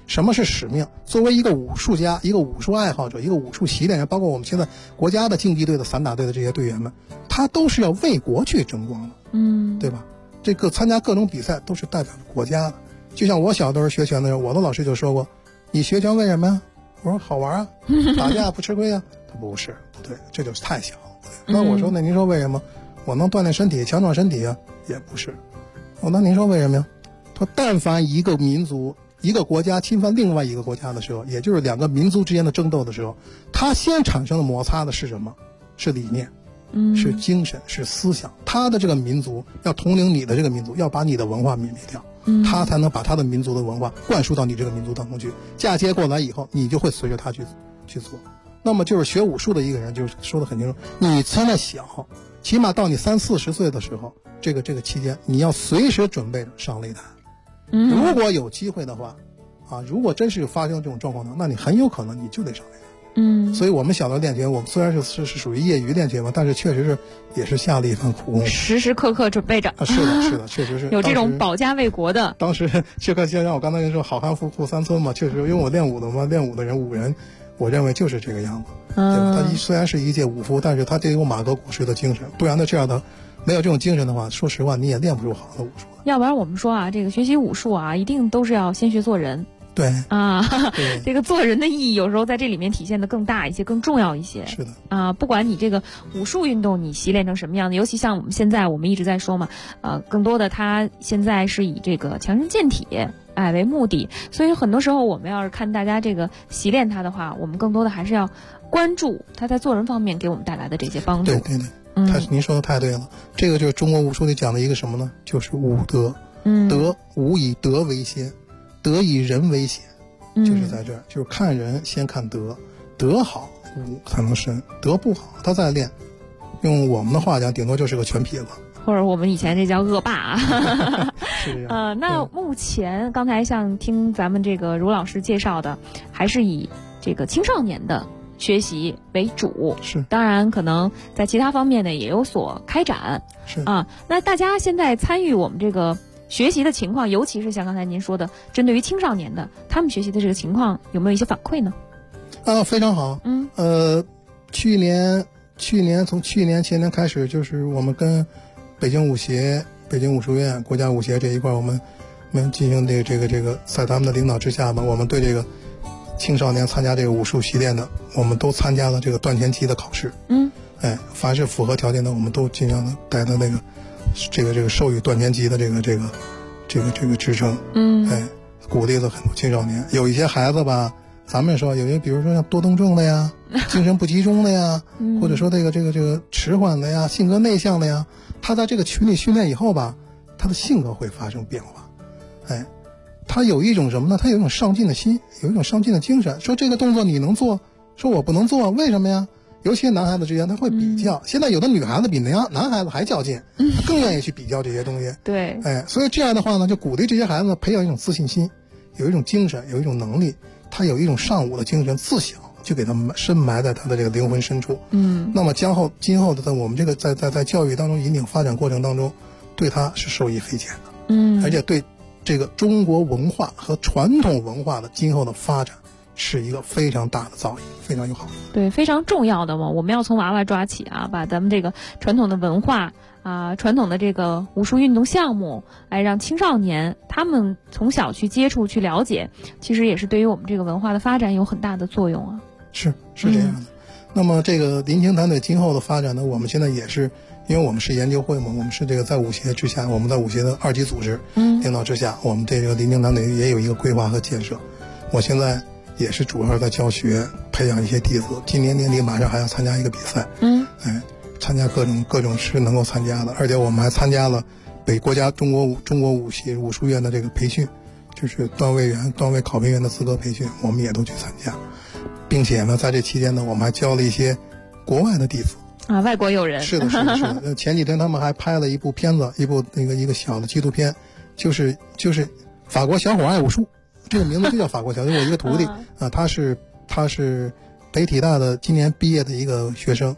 什么是使命？作为一个武术家、一个武术爱好者、一个武术习练人，包括我们现在国家的竞技队的散打队的这些队员们，他都是要为国去争光的，对吧？这个参加各种比赛都是代表着国家的。就像我小的时候学拳的时候，我的老师就说过，你学拳为什么呀？我说好玩啊，打架不吃亏啊。他不是，不对，这就是太小了。那我说，那您说为什么？我能锻炼身体，强壮身体啊？也不是。那您说为什么呀？他说，但凡一个民族、一个国家侵犯另外一个国家的时候，也就是两个民族之间的争斗的时候，他先产生的摩擦的是什么？是理念，是精神，是思想。他的这个民族要统领你的这个民族，要把你的文化泯灭掉，他才能把他的民族的文化灌输到你这个民族当中去。嫁接过来以后，你就会随着他去做。那么就是学武术的一个人，就是说得很清楚，你现在小，起码到你30-40岁的时候，这个期间，你要随时准备着上擂台。如果有机会的话，如果真是发生这种状况呢，那你很有可能你就得上擂台。所以我们小的练拳，我们虽然是属于业余练拳嘛，但是确实是也是下了一番苦功， 时时刻刻准备着。 是的，确实是有这种保家卫国的。 当时就像我刚才跟你说，好汉富户三村嘛，确实因为我练武的嘛，练武的人武人。我认为就是这个样子，对吧？他虽然是一介武夫，但是他得有马革裹尸的精神，不然呢，这样的没有这种精神的话，说实话你也练不出好的武术。 要不然我们说这个学习武术一定都是要先学做人。 对这个做人的意义有时候在这里面体现的更大一些，更重要一些。 是的不管你这个武术运动你习练成什么样的，尤其像我们一直在说嘛，更多的它现在是以这个强身健体为目的，所以很多时候我们要是看大家这个习练它的话，我们更多的还是要关注它在做人方面给我们带来的这些帮助。 对，您说的太对了，这个就是中国武术里讲的一个什么呢？就是武德。德，武以德为先，德以人为先，就是在这儿，就是看人先看德，德好武才能深，德不好他再练，用我们的话讲，顶多就是个全痞子。 或者我们以前这叫恶霸是这样。 那目前刚才像听咱们这个卢老师介绍的，还是以这个青少年的学习为主。 是， 当然可能在其他方面呢也有所开展。 是那大家现在参与我们这个学习的情况，尤其是像刚才您说的，针对于青少年的，他们学习的这个情况有没有一些反馈呢？ 非常好。去年从去年前年开始，就是我们跟北京武协、北京武术院、国家武协这一块，我们进行这个，在他们的领导之下吧，我们对这个青少年参加这个武术习练的，我们都参加了这个段前期的考试。凡是符合条件的，我们都尽量的带到那个这个授予段前期的这个职称。鼓励了很多青少年。有一些孩子吧，咱们说有些，比如说像多动症的呀，精神不集中的呀，或者说这个迟缓的呀，性格内向的呀，他在这个群里训练以后吧，他的性格会发生变化。他有一种什么呢？他有一种上进的心，有一种上进的精神。说这个动作你能做，说我不能做，为什么呀？尤其男孩子之间他会比较。现在有的女孩子比男孩子还较劲，他更愿意去比较这些东西。 对， 所以这样的话呢，就鼓励这些孩子培养一种自信心，有一种精神，有一种能力，他有一种尚武的精神，自小就给他深埋在他的这个灵魂深处。那么今后的在我们这个在教育当中引领发展过程当中，对他是受益匪浅的。而且对这个中国文化和传统文化的今后的发展是一个非常大的造诣，非常有好处。 对，非常重要的嘛，我们要从娃娃抓起把咱们这个传统的文化传统的这个武术运动项目，让青少年他们从小去接触、去了解，其实也是对于我们这个文化的发展有很大的作用啊。 是这样的。那么这个林青团队今后的发展呢，我们现在也是，因为我们是研究会嘛，我们是这个在武协之下，我们在武协的2级组织领导之下，我们这个林青团队也有一个规划和建设。我现在也是主要在教学，培养一些弟子。今年年底马上还要参加一个比赛，参加各种是能够参加的，而且我们还参加了国家中国武术院的这个培训，就是段位员、段位考评员的资格培训，我们也都去参加，并且呢，在这期间呢，我们还教了一些国外的弟子外国友人。 是的。前几天他们还拍了一部片子，一个小的纪录片，就是法国小伙爱武术。这个名字就叫法国小伙。我一个徒弟他是北体大的今年毕业的一个学生，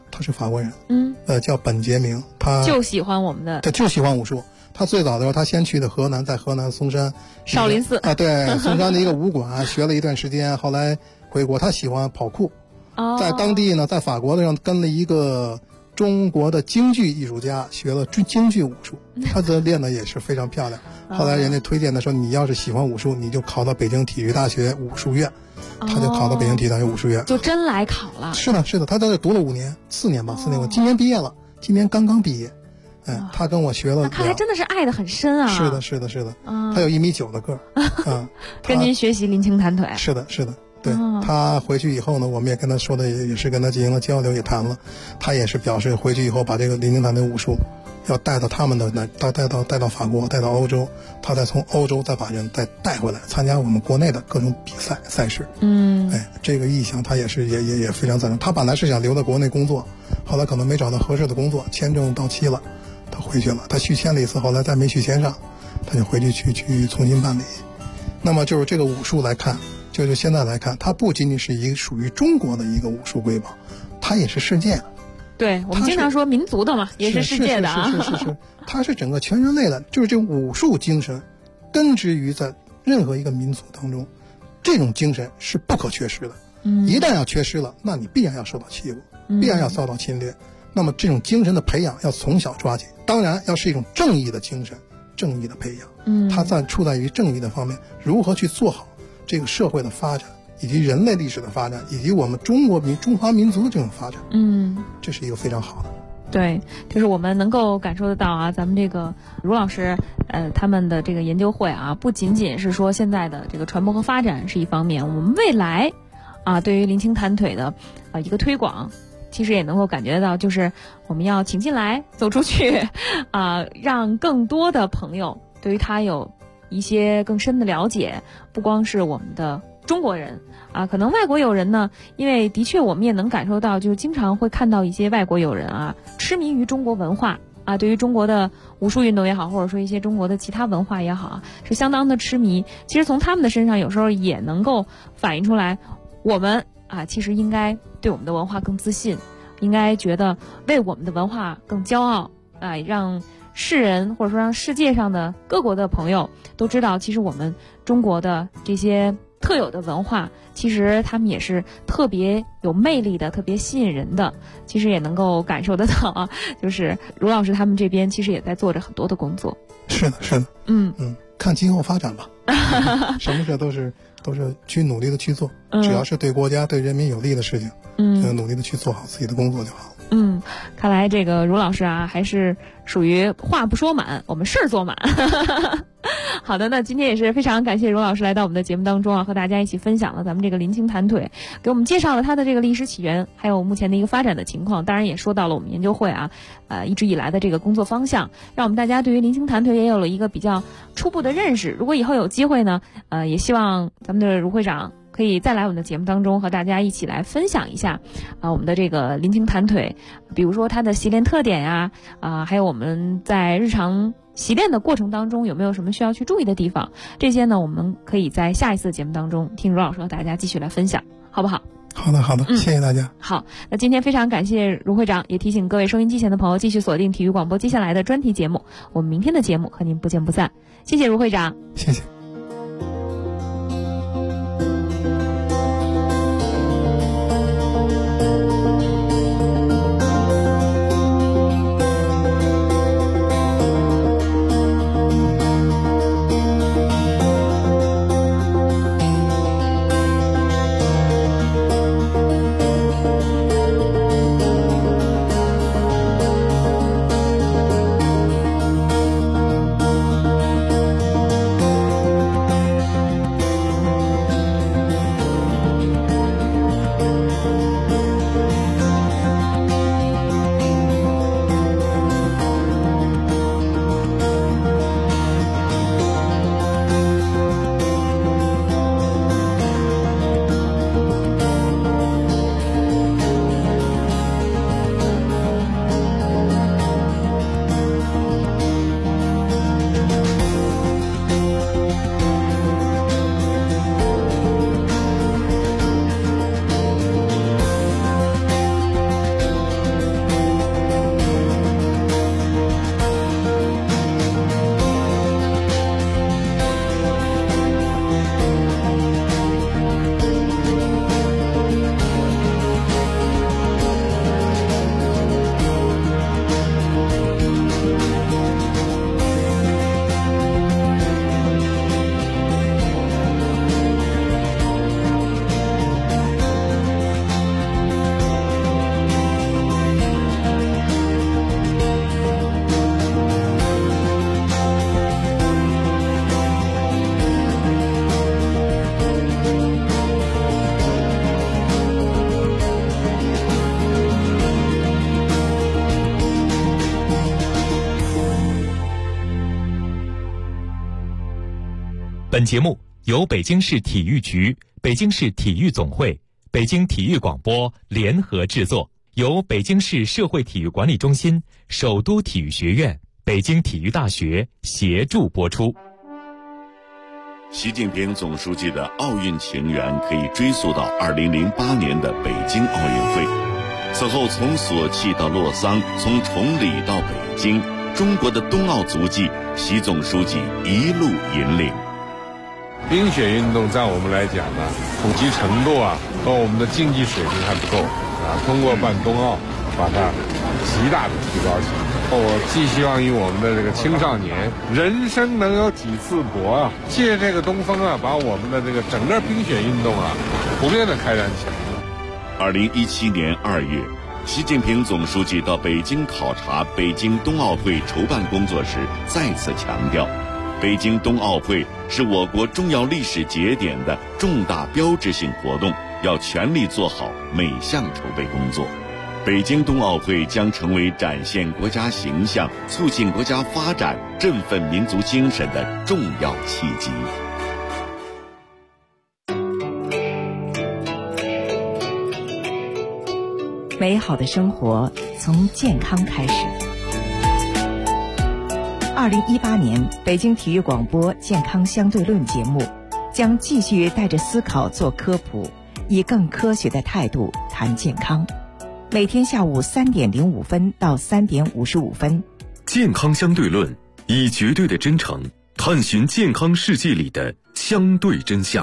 他是法国人，叫本杰明，他就喜欢我们的， 他就喜欢武术。他最早的时候，他先去的河南，在河南嵩山少林寺啊，对，嵩山的一个武馆学了一段时间，后来回国。他喜欢跑酷，在当地呢，在法国的上跟了一个中国的京剧艺术家学了京剧武术，他的练的也是非常漂亮。后来人家推荐的说，你要是喜欢武术，你就考到北京体育大学武术院。他就考到北京体育大学武术院， 就真来考了。 是的，是的，他在这读了4年吧，4年。我今年毕业了，今年刚刚毕业。他跟我学了， 那看来真的是爱得很深啊！ 是的，是的，是的。他有1.9米的个儿， 跟您学习林青弹腿。 是的，是的。对，他回去以后呢，我们也跟他说的也是跟他进行了交流，也谈了。他也是表示回去以后把这个林青弹腿武术要带到他们的带到法国，带到欧洲，他再从欧洲再把人再带回来参加我们国内的各种比赛赛事。这个意向他也是也非常赞成。他本来是想留在国内工作，后来可能没找到合适的工作，签证到期了。他回去了，他续签了一次，后来再没续签上，他就回去去重新办理。那么就是这个武术来看，就是现在来看，它不仅仅是一个属于中国的一个武术瑰宝，它也是世界的。 对，我们经常说民族的嘛，也是世界的啊。 是，它是整个全人类的，就是这种武术精神，根植于在任何一个民族当中，这种精神是不可缺失的。一旦要缺失了，那你必然要受到欺负，必然要遭到侵略。那么这种精神的培养要从小抓起，当然要是一种正义的精神，正义的培养。它处在于正义的方面，如何去做好这个社会的发展，以及人类历史的发展，以及我们中华民族的这种发展。这是一个非常好的。 对，就是我们能够感受得到啊，咱们这个卢老师他们的这个研究会啊，不仅仅是说现在的这个传播和发展是一方面，我们未来啊对于林青弹腿的一个推广，其实也能够感觉到，就是我们要请进来走出去让更多的朋友对于他有一些更深的了解，不光是我们的中国人可能外国友人呢，因为的确我们也能感受到，就是经常会看到一些外国友人痴迷于中国文化对于中国的武术运动也好，或者说一些中国的其他文化也好是相当的痴迷。其实从他们的身上有时候也能够反映出来，我们其实应该对我们的文化更自信，应该觉得为我们的文化更骄傲让世人或者说让世界上的各国的朋友都知道，其实我们中国的这些特有的文化，其实他们也是特别有魅力的，特别吸引人的。其实也能够感受得到就是卢老师他们这边其实也在做着很多的工作。 是的，是的。看今后发展吧。什么事都是去努力的去做，只要是对国家对人民有利的事情，努力的去做好自己的工作就好了。 看来这个卢老师还是属于话不说满，我们事儿做满。好的，那今天也是非常感谢卢老师来到我们的节目当中和大家一起分享了咱们这个林青弹腿，给我们介绍了它的这个历史起源，还有目前的一个发展的情况，当然也说到了我们研究会一直以来的这个工作方向，让我们大家对于林青弹腿也有了一个比较初步的认识。如果以后有机会呢，也希望咱们的卢会长可以再来我们的节目当中和大家一起来分享一下我们的这个林青弹腿，比如说它的习练特点呀还有我们在日常习练的过程当中有没有什么需要去注意的地方，这些呢我们可以在下一次节目当中听卢老师和大家继续来分享，好不好？ 好的，谢谢大家。 好，那今天非常感谢卢会长，也提醒各位收音机前的朋友继续锁定体育广播接下来的专题节目，我们明天的节目和您不见不散。谢谢卢会长。 谢谢。 本节目由北京市体育局、北京市体育总会、北京体育广播联合制作，由北京市社会体育管理中心、首都体育学院、北京体育大学协助播出。 习近平总书记的奥运情缘可以追溯到2008年的北京奥运会。此后从索契到洛桑，从崇礼到北京，中国的冬奥足迹，习总书记一路引领。 冰雪运动在我们来讲呢，普及程度和我们的竞技水平还不够通过办冬奥，把它极大的提高起来。我寄希望于我们的这个青少年，人生能有几次搏借这个东风把我们的这个整个冰雪运动普遍的开展起来。 2017年2月，习近平总书记到北京考察北京冬奥会筹办工作时，再次强调，北京冬奥会是我国重要历史节点的重大标志性活动，要全力做好每项筹备工作。北京冬奥会将成为展现国家形象、促进国家发展、振奋民族精神的重要契机。 美好的生活从健康开始。2018年北京体育广播健康相对论节目将继续带着思考做科普，以更科学的态度谈健康。每天下午3点05分到3点55分， 健康相对论以绝对的真诚探寻健康世界里的相对真相。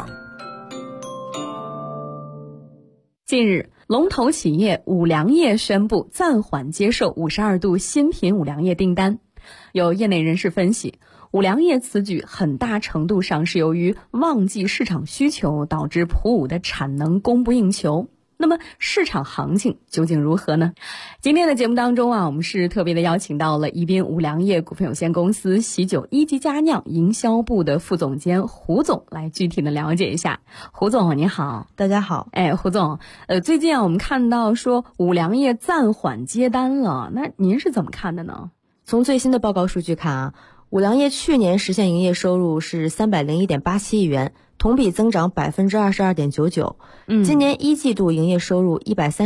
近日，龙头企业五粮液宣布暂缓接受52度新品五粮液订单。有业内人士分析，五粮液此举很大程度上是由于旺季市场需求导致普五的产能供不应求。那么市场行情究竟如何呢？今天的节目当中我们是特别的邀请到了宜宾五粮液股份有限公司喜酒一级佳酿营销部的副总监胡总来具体的了解一下。胡总你好。 大家好。 胡总，最近我们看到说五粮液暂缓接单了，那您是怎么看的呢？ 从最新的报告数据看五粮液去年实现营业收入是301.87亿元，同比增长22.99%。今年一季度营业收入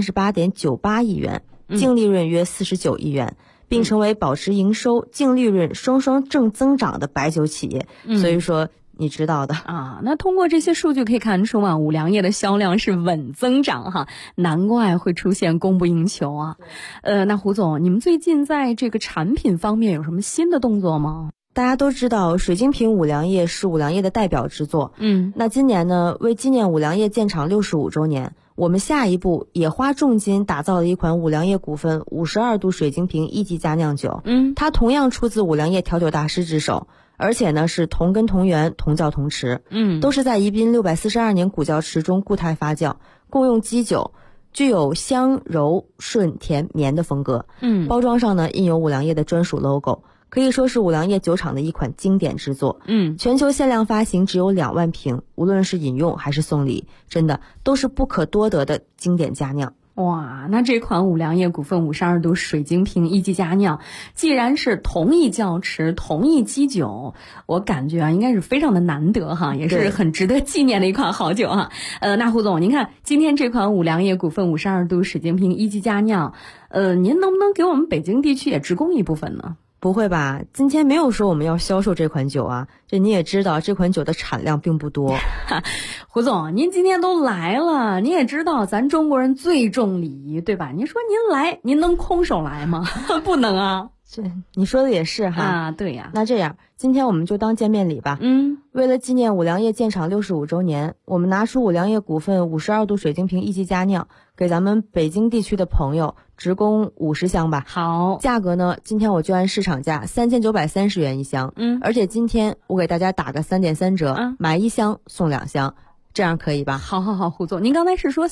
138.98亿元，净利润约49亿元，并成为保持营收、净利润双双正增长的白酒企业。所以说你知道的那通过这些数据可以看出五粮液的销量是稳增长难怪会出现供不应求那胡总，你们最近在这个产品方面有什么新的动作吗？ 大家都知道水晶瓶五粮液是五粮液的代表之作。那今年呢，为纪念五粮液建厂65周年，我们下一步也花重金打造了一款五粮液股份52度水晶瓶一级佳酿酒。它同样出自五粮液调酒大师之手，而且呢是同根同源同窖同池。都是在宜宾642年古窖池中固态发酵，共用基酒，具有香柔顺甜绵的风格。包装上呢印有五粮液的专属 logo，可以说是五粮液酒厂的一款经典之作。全球限量发行只有2万瓶，无论是饮用还是送礼，真的都是不可多得的经典佳酿。 哇，那这款五粮液股份52度水晶瓶一级佳酿，既然是同一窖池、同一基酒，我感觉应该是非常的难得也是很值得纪念的一款好酒那胡总，您看今天这款五粮液股份52度水晶瓶一级佳酿，您能不能给我们北京地区也直供一部分呢？ 不会吧，今天没有说我们要销售这款酒这你也知道这款酒的产量并不多。 胡总，您今天都来了，您也知道咱中国人最重礼仪，对吧？您说您来，您能空手来吗？不能你说的也是对呀。 那这样今天我们就当见面礼吧。为了纪念五粮液建厂65周年，我们拿出五粮液股份52度水晶瓶一级佳酿，给咱们北京地区的朋友直供50箱吧。 好， 价格呢，今天我就按市场价3930元一箱。而且今天我给大家打个3.3折，买1箱送2箱。这样可以吧？ 好，胡总，您刚才是说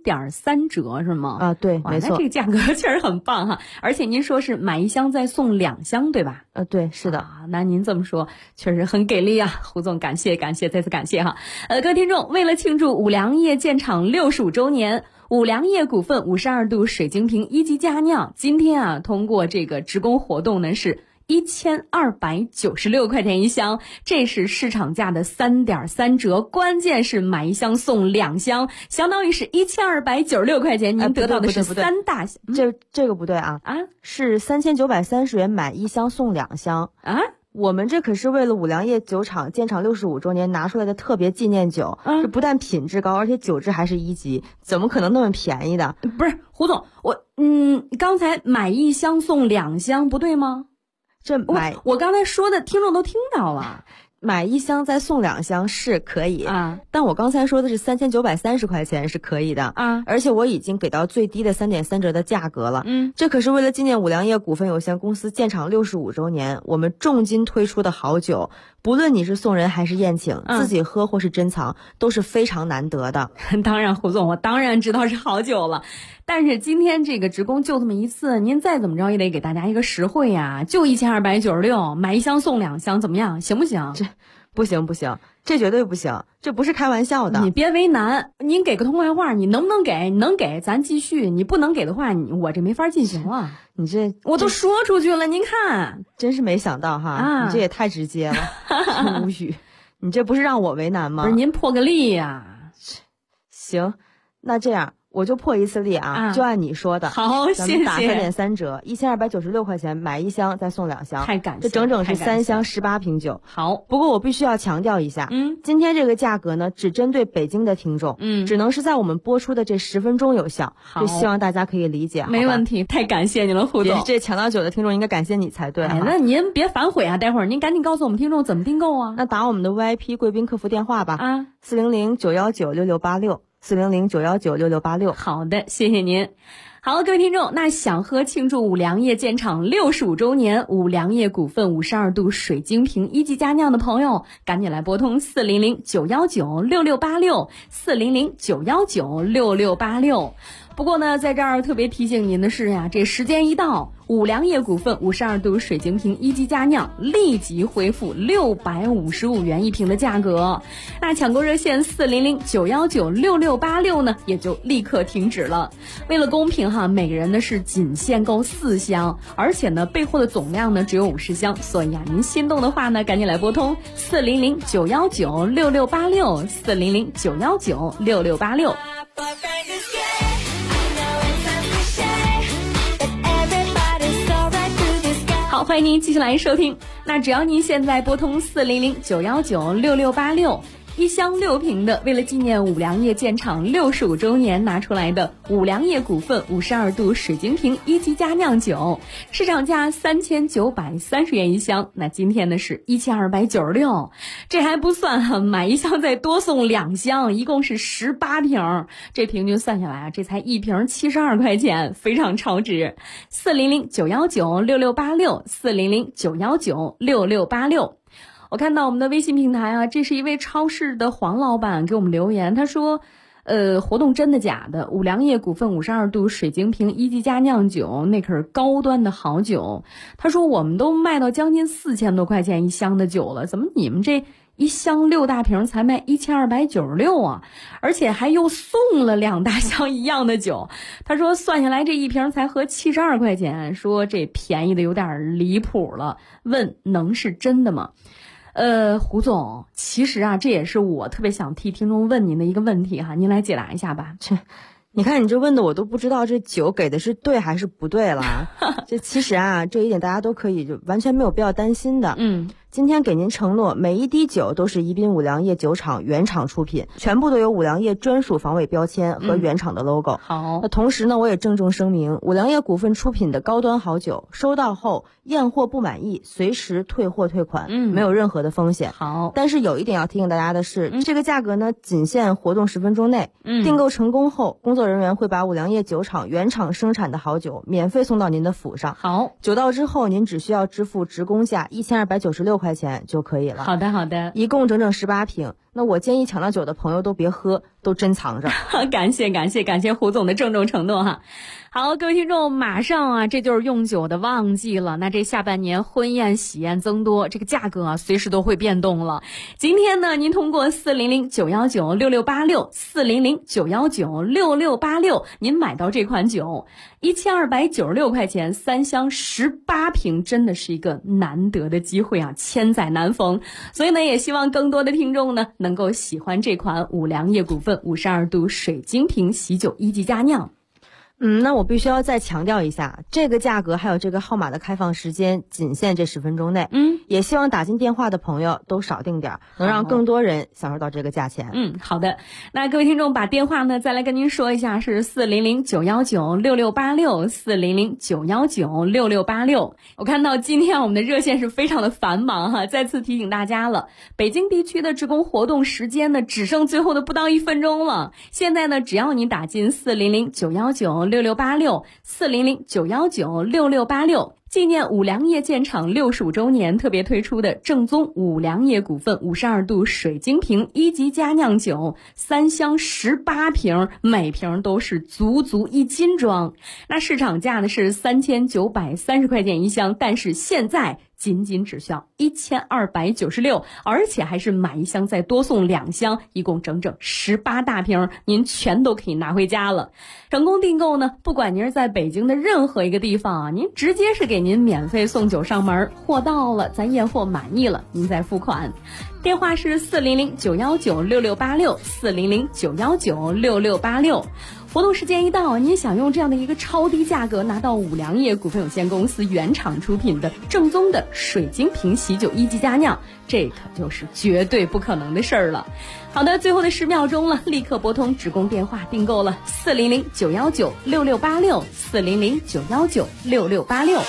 3.3折是吗？ 对，没错。 那这个价格确实很棒而且您说是买1箱再送2箱，对吧？ 对，是的。 那您这么说确实很给力胡总，感谢，再次感谢各位听众，为了庆祝五粮液建厂65周年，五粮液股份52度水晶瓶一级佳酿今天通过这个直供活动呢是 1296块钱一箱，这是市场价的3.3折，关键是买一箱送2箱，相当于是1296块钱，您得到的是3大箱。 这个不对啊，是3930元买1箱送2箱啊。 我们这可是为了五粮液酒厂建厂65周年拿出来的特别纪念酒，这不但品质高，而且酒质还是1级，怎么可能那么便宜的？ 不是胡总，刚才买1箱送2箱不对吗？我刚才说的听众都听到了。 买1箱再送2箱是可以啊，但我刚才说的是3930块钱是可以的啊，而且我已经给到最低的3.3折的价格了。这可是为了纪念五粮液股份有限公司建厂65周年，我们重金推出的好酒，不论你是送人还是宴请，自己喝或是珍藏，都是非常难得的。 当然，胡总，我当然知道是好酒了，但是今天这个职工就这么一次，您再怎么着也得给大家一个实惠呀，就1296，买1箱送2箱，怎么样？行不行？ 不行，这绝对不行，这不是开玩笑的。 你别为难，您给个痛快话，你能不能给？能给咱继续，你不能给的话，我这没法进行了。 你这我都说出去了，您看， 真是没想到哈，你这也太直接了，无语。你这不是让我为难吗？ 不是，您破个例呀。 行，那这样我就破一次例啊，就按你说的。 好，谢谢。 咱们打3.3折，1296块钱买1箱再送2箱， 太感谢， 这整整是3箱18瓶酒。 好， 不过我必须要强调一下，今天这个价格呢，只针对北京的听众，只能是在我们播出的这10分钟有效，就希望大家可以理解。 没问题，太感谢你了，胡总。 这抢到酒的听众应该感谢你才对。 那您别反悔啊，待会儿您赶紧告诉我们听众怎么订购啊。 那打我们的 VIP 贵宾客服电话吧，400-919-6686，400-919-6686。 好的，谢谢您。好，各位听众，那想喝庆祝五粮液建厂65周年五粮液股份52度水晶瓶1级佳酿的朋友，赶紧来拨通400-919-6686，400-919-6686。不过呢，在这儿特别提醒您的是呀，这时间一到，五粮液股份52度水晶瓶1级佳酿立即恢复655元一瓶的价格。那抢购热线400-919-6686呢，也就立刻停止了。为了公平哈，每个人呢是仅限购4箱，而且呢备货的总量呢只有50箱，所以啊，您心动的话呢，赶紧来拨通400-919-6686，400-919-6686。好，欢迎您继续来收听。那只要您现在拨通400-919-6686，一箱6瓶的，为了纪念五粮液建厂65周年拿出来的五粮液股份52度水晶瓶1级佳酿酒，市场价3930元一箱，那今天呢是1296，这还不算哈，买1箱再多送2箱，一共是18瓶，这平均算下来啊，这才1瓶72块钱，非常超值。400-919-6686，400-919-6686。我看到我们的微信平台啊，这是一位超市的黄老板给我们留言，他说活动真的假的？五粮液股份52度水晶瓶1级佳酿酒，那可是高端的好酒。他说我们都卖到将近4000多块钱一箱的酒了，怎么你们这一箱6大瓶才卖1296啊？而且还又送了2大箱一样的酒。他说算下来这一瓶才合72块钱，说这便宜的有点离谱了，问能是真的吗？胡总，其实啊，这也是我特别想替听众问您的一个问题哈，您来解答一下吧。 你看你这问的我都不知道这酒给的是对还是不对了。这其实啊，这一点大家都可以就完全没有必要担心的。今天给您承诺，每一滴酒都是宜宾五粮液酒厂原厂出品，全部都有五粮液专属防伪标签和原厂的 logo。 好， 那同时呢，我也郑重声明，五粮液股份出品的高端好酒，收到后验货不满意，随时退货退款，没有任何的风险。 好， 但是有一点要提醒大家的是，这个价格呢，仅限活动10分钟内。订购成功后，工作人员会把五粮液酒厂原厂生产的好酒免费送到您的府上。 好， 酒到之后，您只需要支付职工价1296块钱就可以了。 好的，好的， 一共整整18瓶。 那我建议抢到酒的朋友都别喝，都珍藏着。 感谢胡总的郑重承诺哈。好，各位听众，马上啊，这就是用酒的旺季了。那这下半年婚宴喜宴增多，这个价格啊随时都会变动了。今天呢，您通过400-919-6686，400-919-6686，您买到这款酒，1296块钱，3箱18瓶，真的是一个难得的机会啊，千载难逢。所以呢，也希望更多的听众呢能够喜欢这款五粮液股份52度水晶瓶喜酒1级佳酿。 那我必须要再强调一下，这个价格还有这个号码的开放时间仅限这10分钟内。也希望打进电话的朋友都少订点，能让更多人享受到这个价钱。 好的。那各位听众把电话呢再来跟您说一下，是400-919-6686，400-919-6686。我看到今天我们的热线是非常的繁忙哈，再次提醒大家了，北京地区的职工活动时间呢只剩最后的不到1分钟了。现在呢，只要你打进400-919-6686，400-919-6686，纪念五粮液建厂65周年特别推出的正宗五粮液股份52度水晶瓶1级佳酿酒，3箱18瓶，每瓶都是足1斤装。那市场价呢是3930块钱一箱，但是现在仅只需要1296，而且还是买1箱再多送2箱，一共整18大瓶，您全都可以拿回家了。成功订购呢，不管您是在北京的任何一个地方啊，您直接是给您免费送酒上门，货到了咱验货满意了您再付款。电话是400-919-6686，400-919-6686。活动时间一到，您想用这样的一个超低价格拿到五粮液股份有限公司原厂出品的正宗的水晶瓶喜酒1级佳酿，这可就是绝对不可能的事儿了。好的，最后的10秒钟了，立刻拨通职工电话订购了400-919-6686，400-919-6686。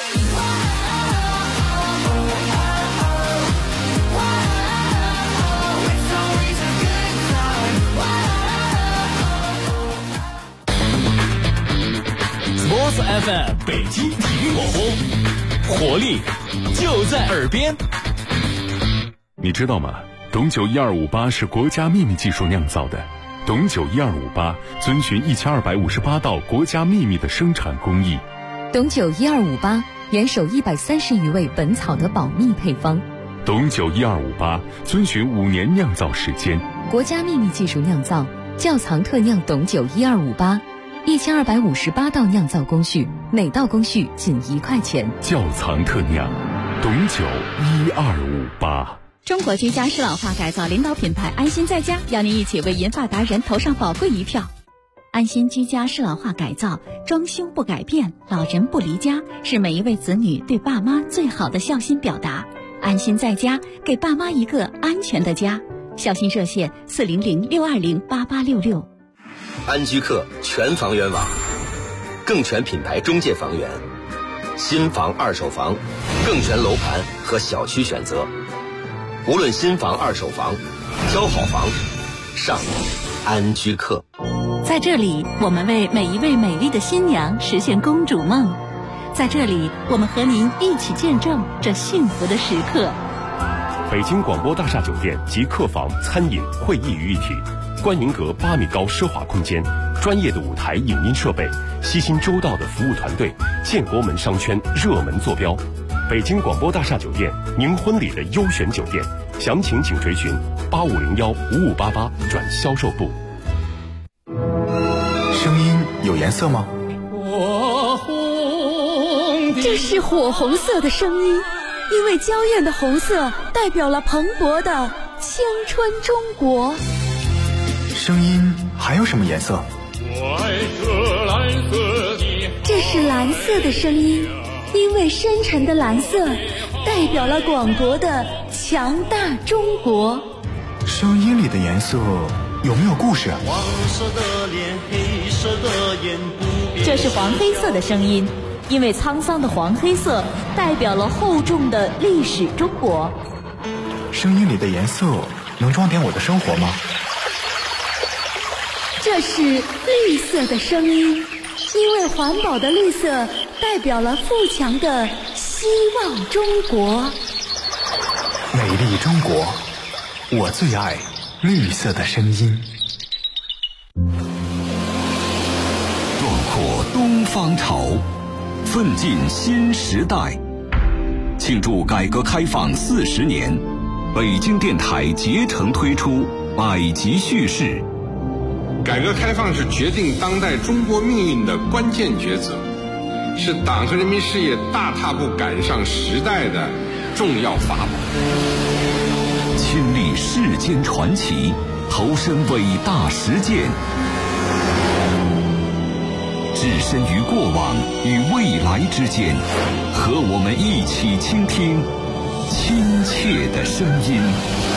Sports FM 北京体育广播，活力就在耳边。 你知道吗？董酒1258是国家秘密技术酿造的。董酒1258遵循1258道国家秘密的生产工艺。 董酒1258严守130余味本草的保密配方。 董酒1258遵循5年酿造时间， 国家秘密技术酿造，窖藏特酿董酒1258，1258道酿造工序，每道工序仅1块钱。 窖藏特酿，董酒1258。 中国居家适老化改造领导品牌安心在家，邀您一起为银发达人投上宝贵一票。安心居家适老化改造，装修不改变，老人不离家，是每一位子女对爸妈最好的孝心表达。安心在家，给爸妈一个安全的家。孝心热线400-620-8866。 安居客全房源网，更全品牌中介房源，新房二手房，更全楼盘和小区选择。无论新房二手房，挑好房上安居客。 在这里，我们为每一位美丽的新娘实现公主梦。在这里，我们和您一起见证这幸福的时刻。 北京广播大厦酒店及客房、餐饮、会议于一体，观云阁8米高奢华空间，专业的舞台影音设备，悉心周到的服务团队，建国门商圈热门坐标。北京广播大厦酒店，您婚礼的优选酒店，详情请垂询8501-5588转销售部。 声音有颜色吗？ 这是火红色的声音，因为娇艳的红色代表了蓬勃的青春中国。 声音还有什么颜色？ 这是蓝色的声音，因为深沉的蓝色代表了广博的强大中国。 声音里的颜色有没有故事？ 黄色的脸，黑色的眼，不变。 这是黄黑色的声音，因为沧桑的黄黑色代表了厚重的历史中国。 声音里的颜色能装点我的生活吗？ 这是绿色的声音，因为环保的绿色代表了富强的希望中国。 美丽中国，我最爱绿色的声音。 壮阔东方潮，奋进新时代。庆祝改革开放40年，北京电台竭诚推出百集叙事。 改革开放是决定当代中国命运的关键抉择，是党和人民事业大踏步赶上时代的重要法宝。 亲历世间传奇，投身伟大实践，置身于过往与未来之间，和我们一起倾听亲切的声音。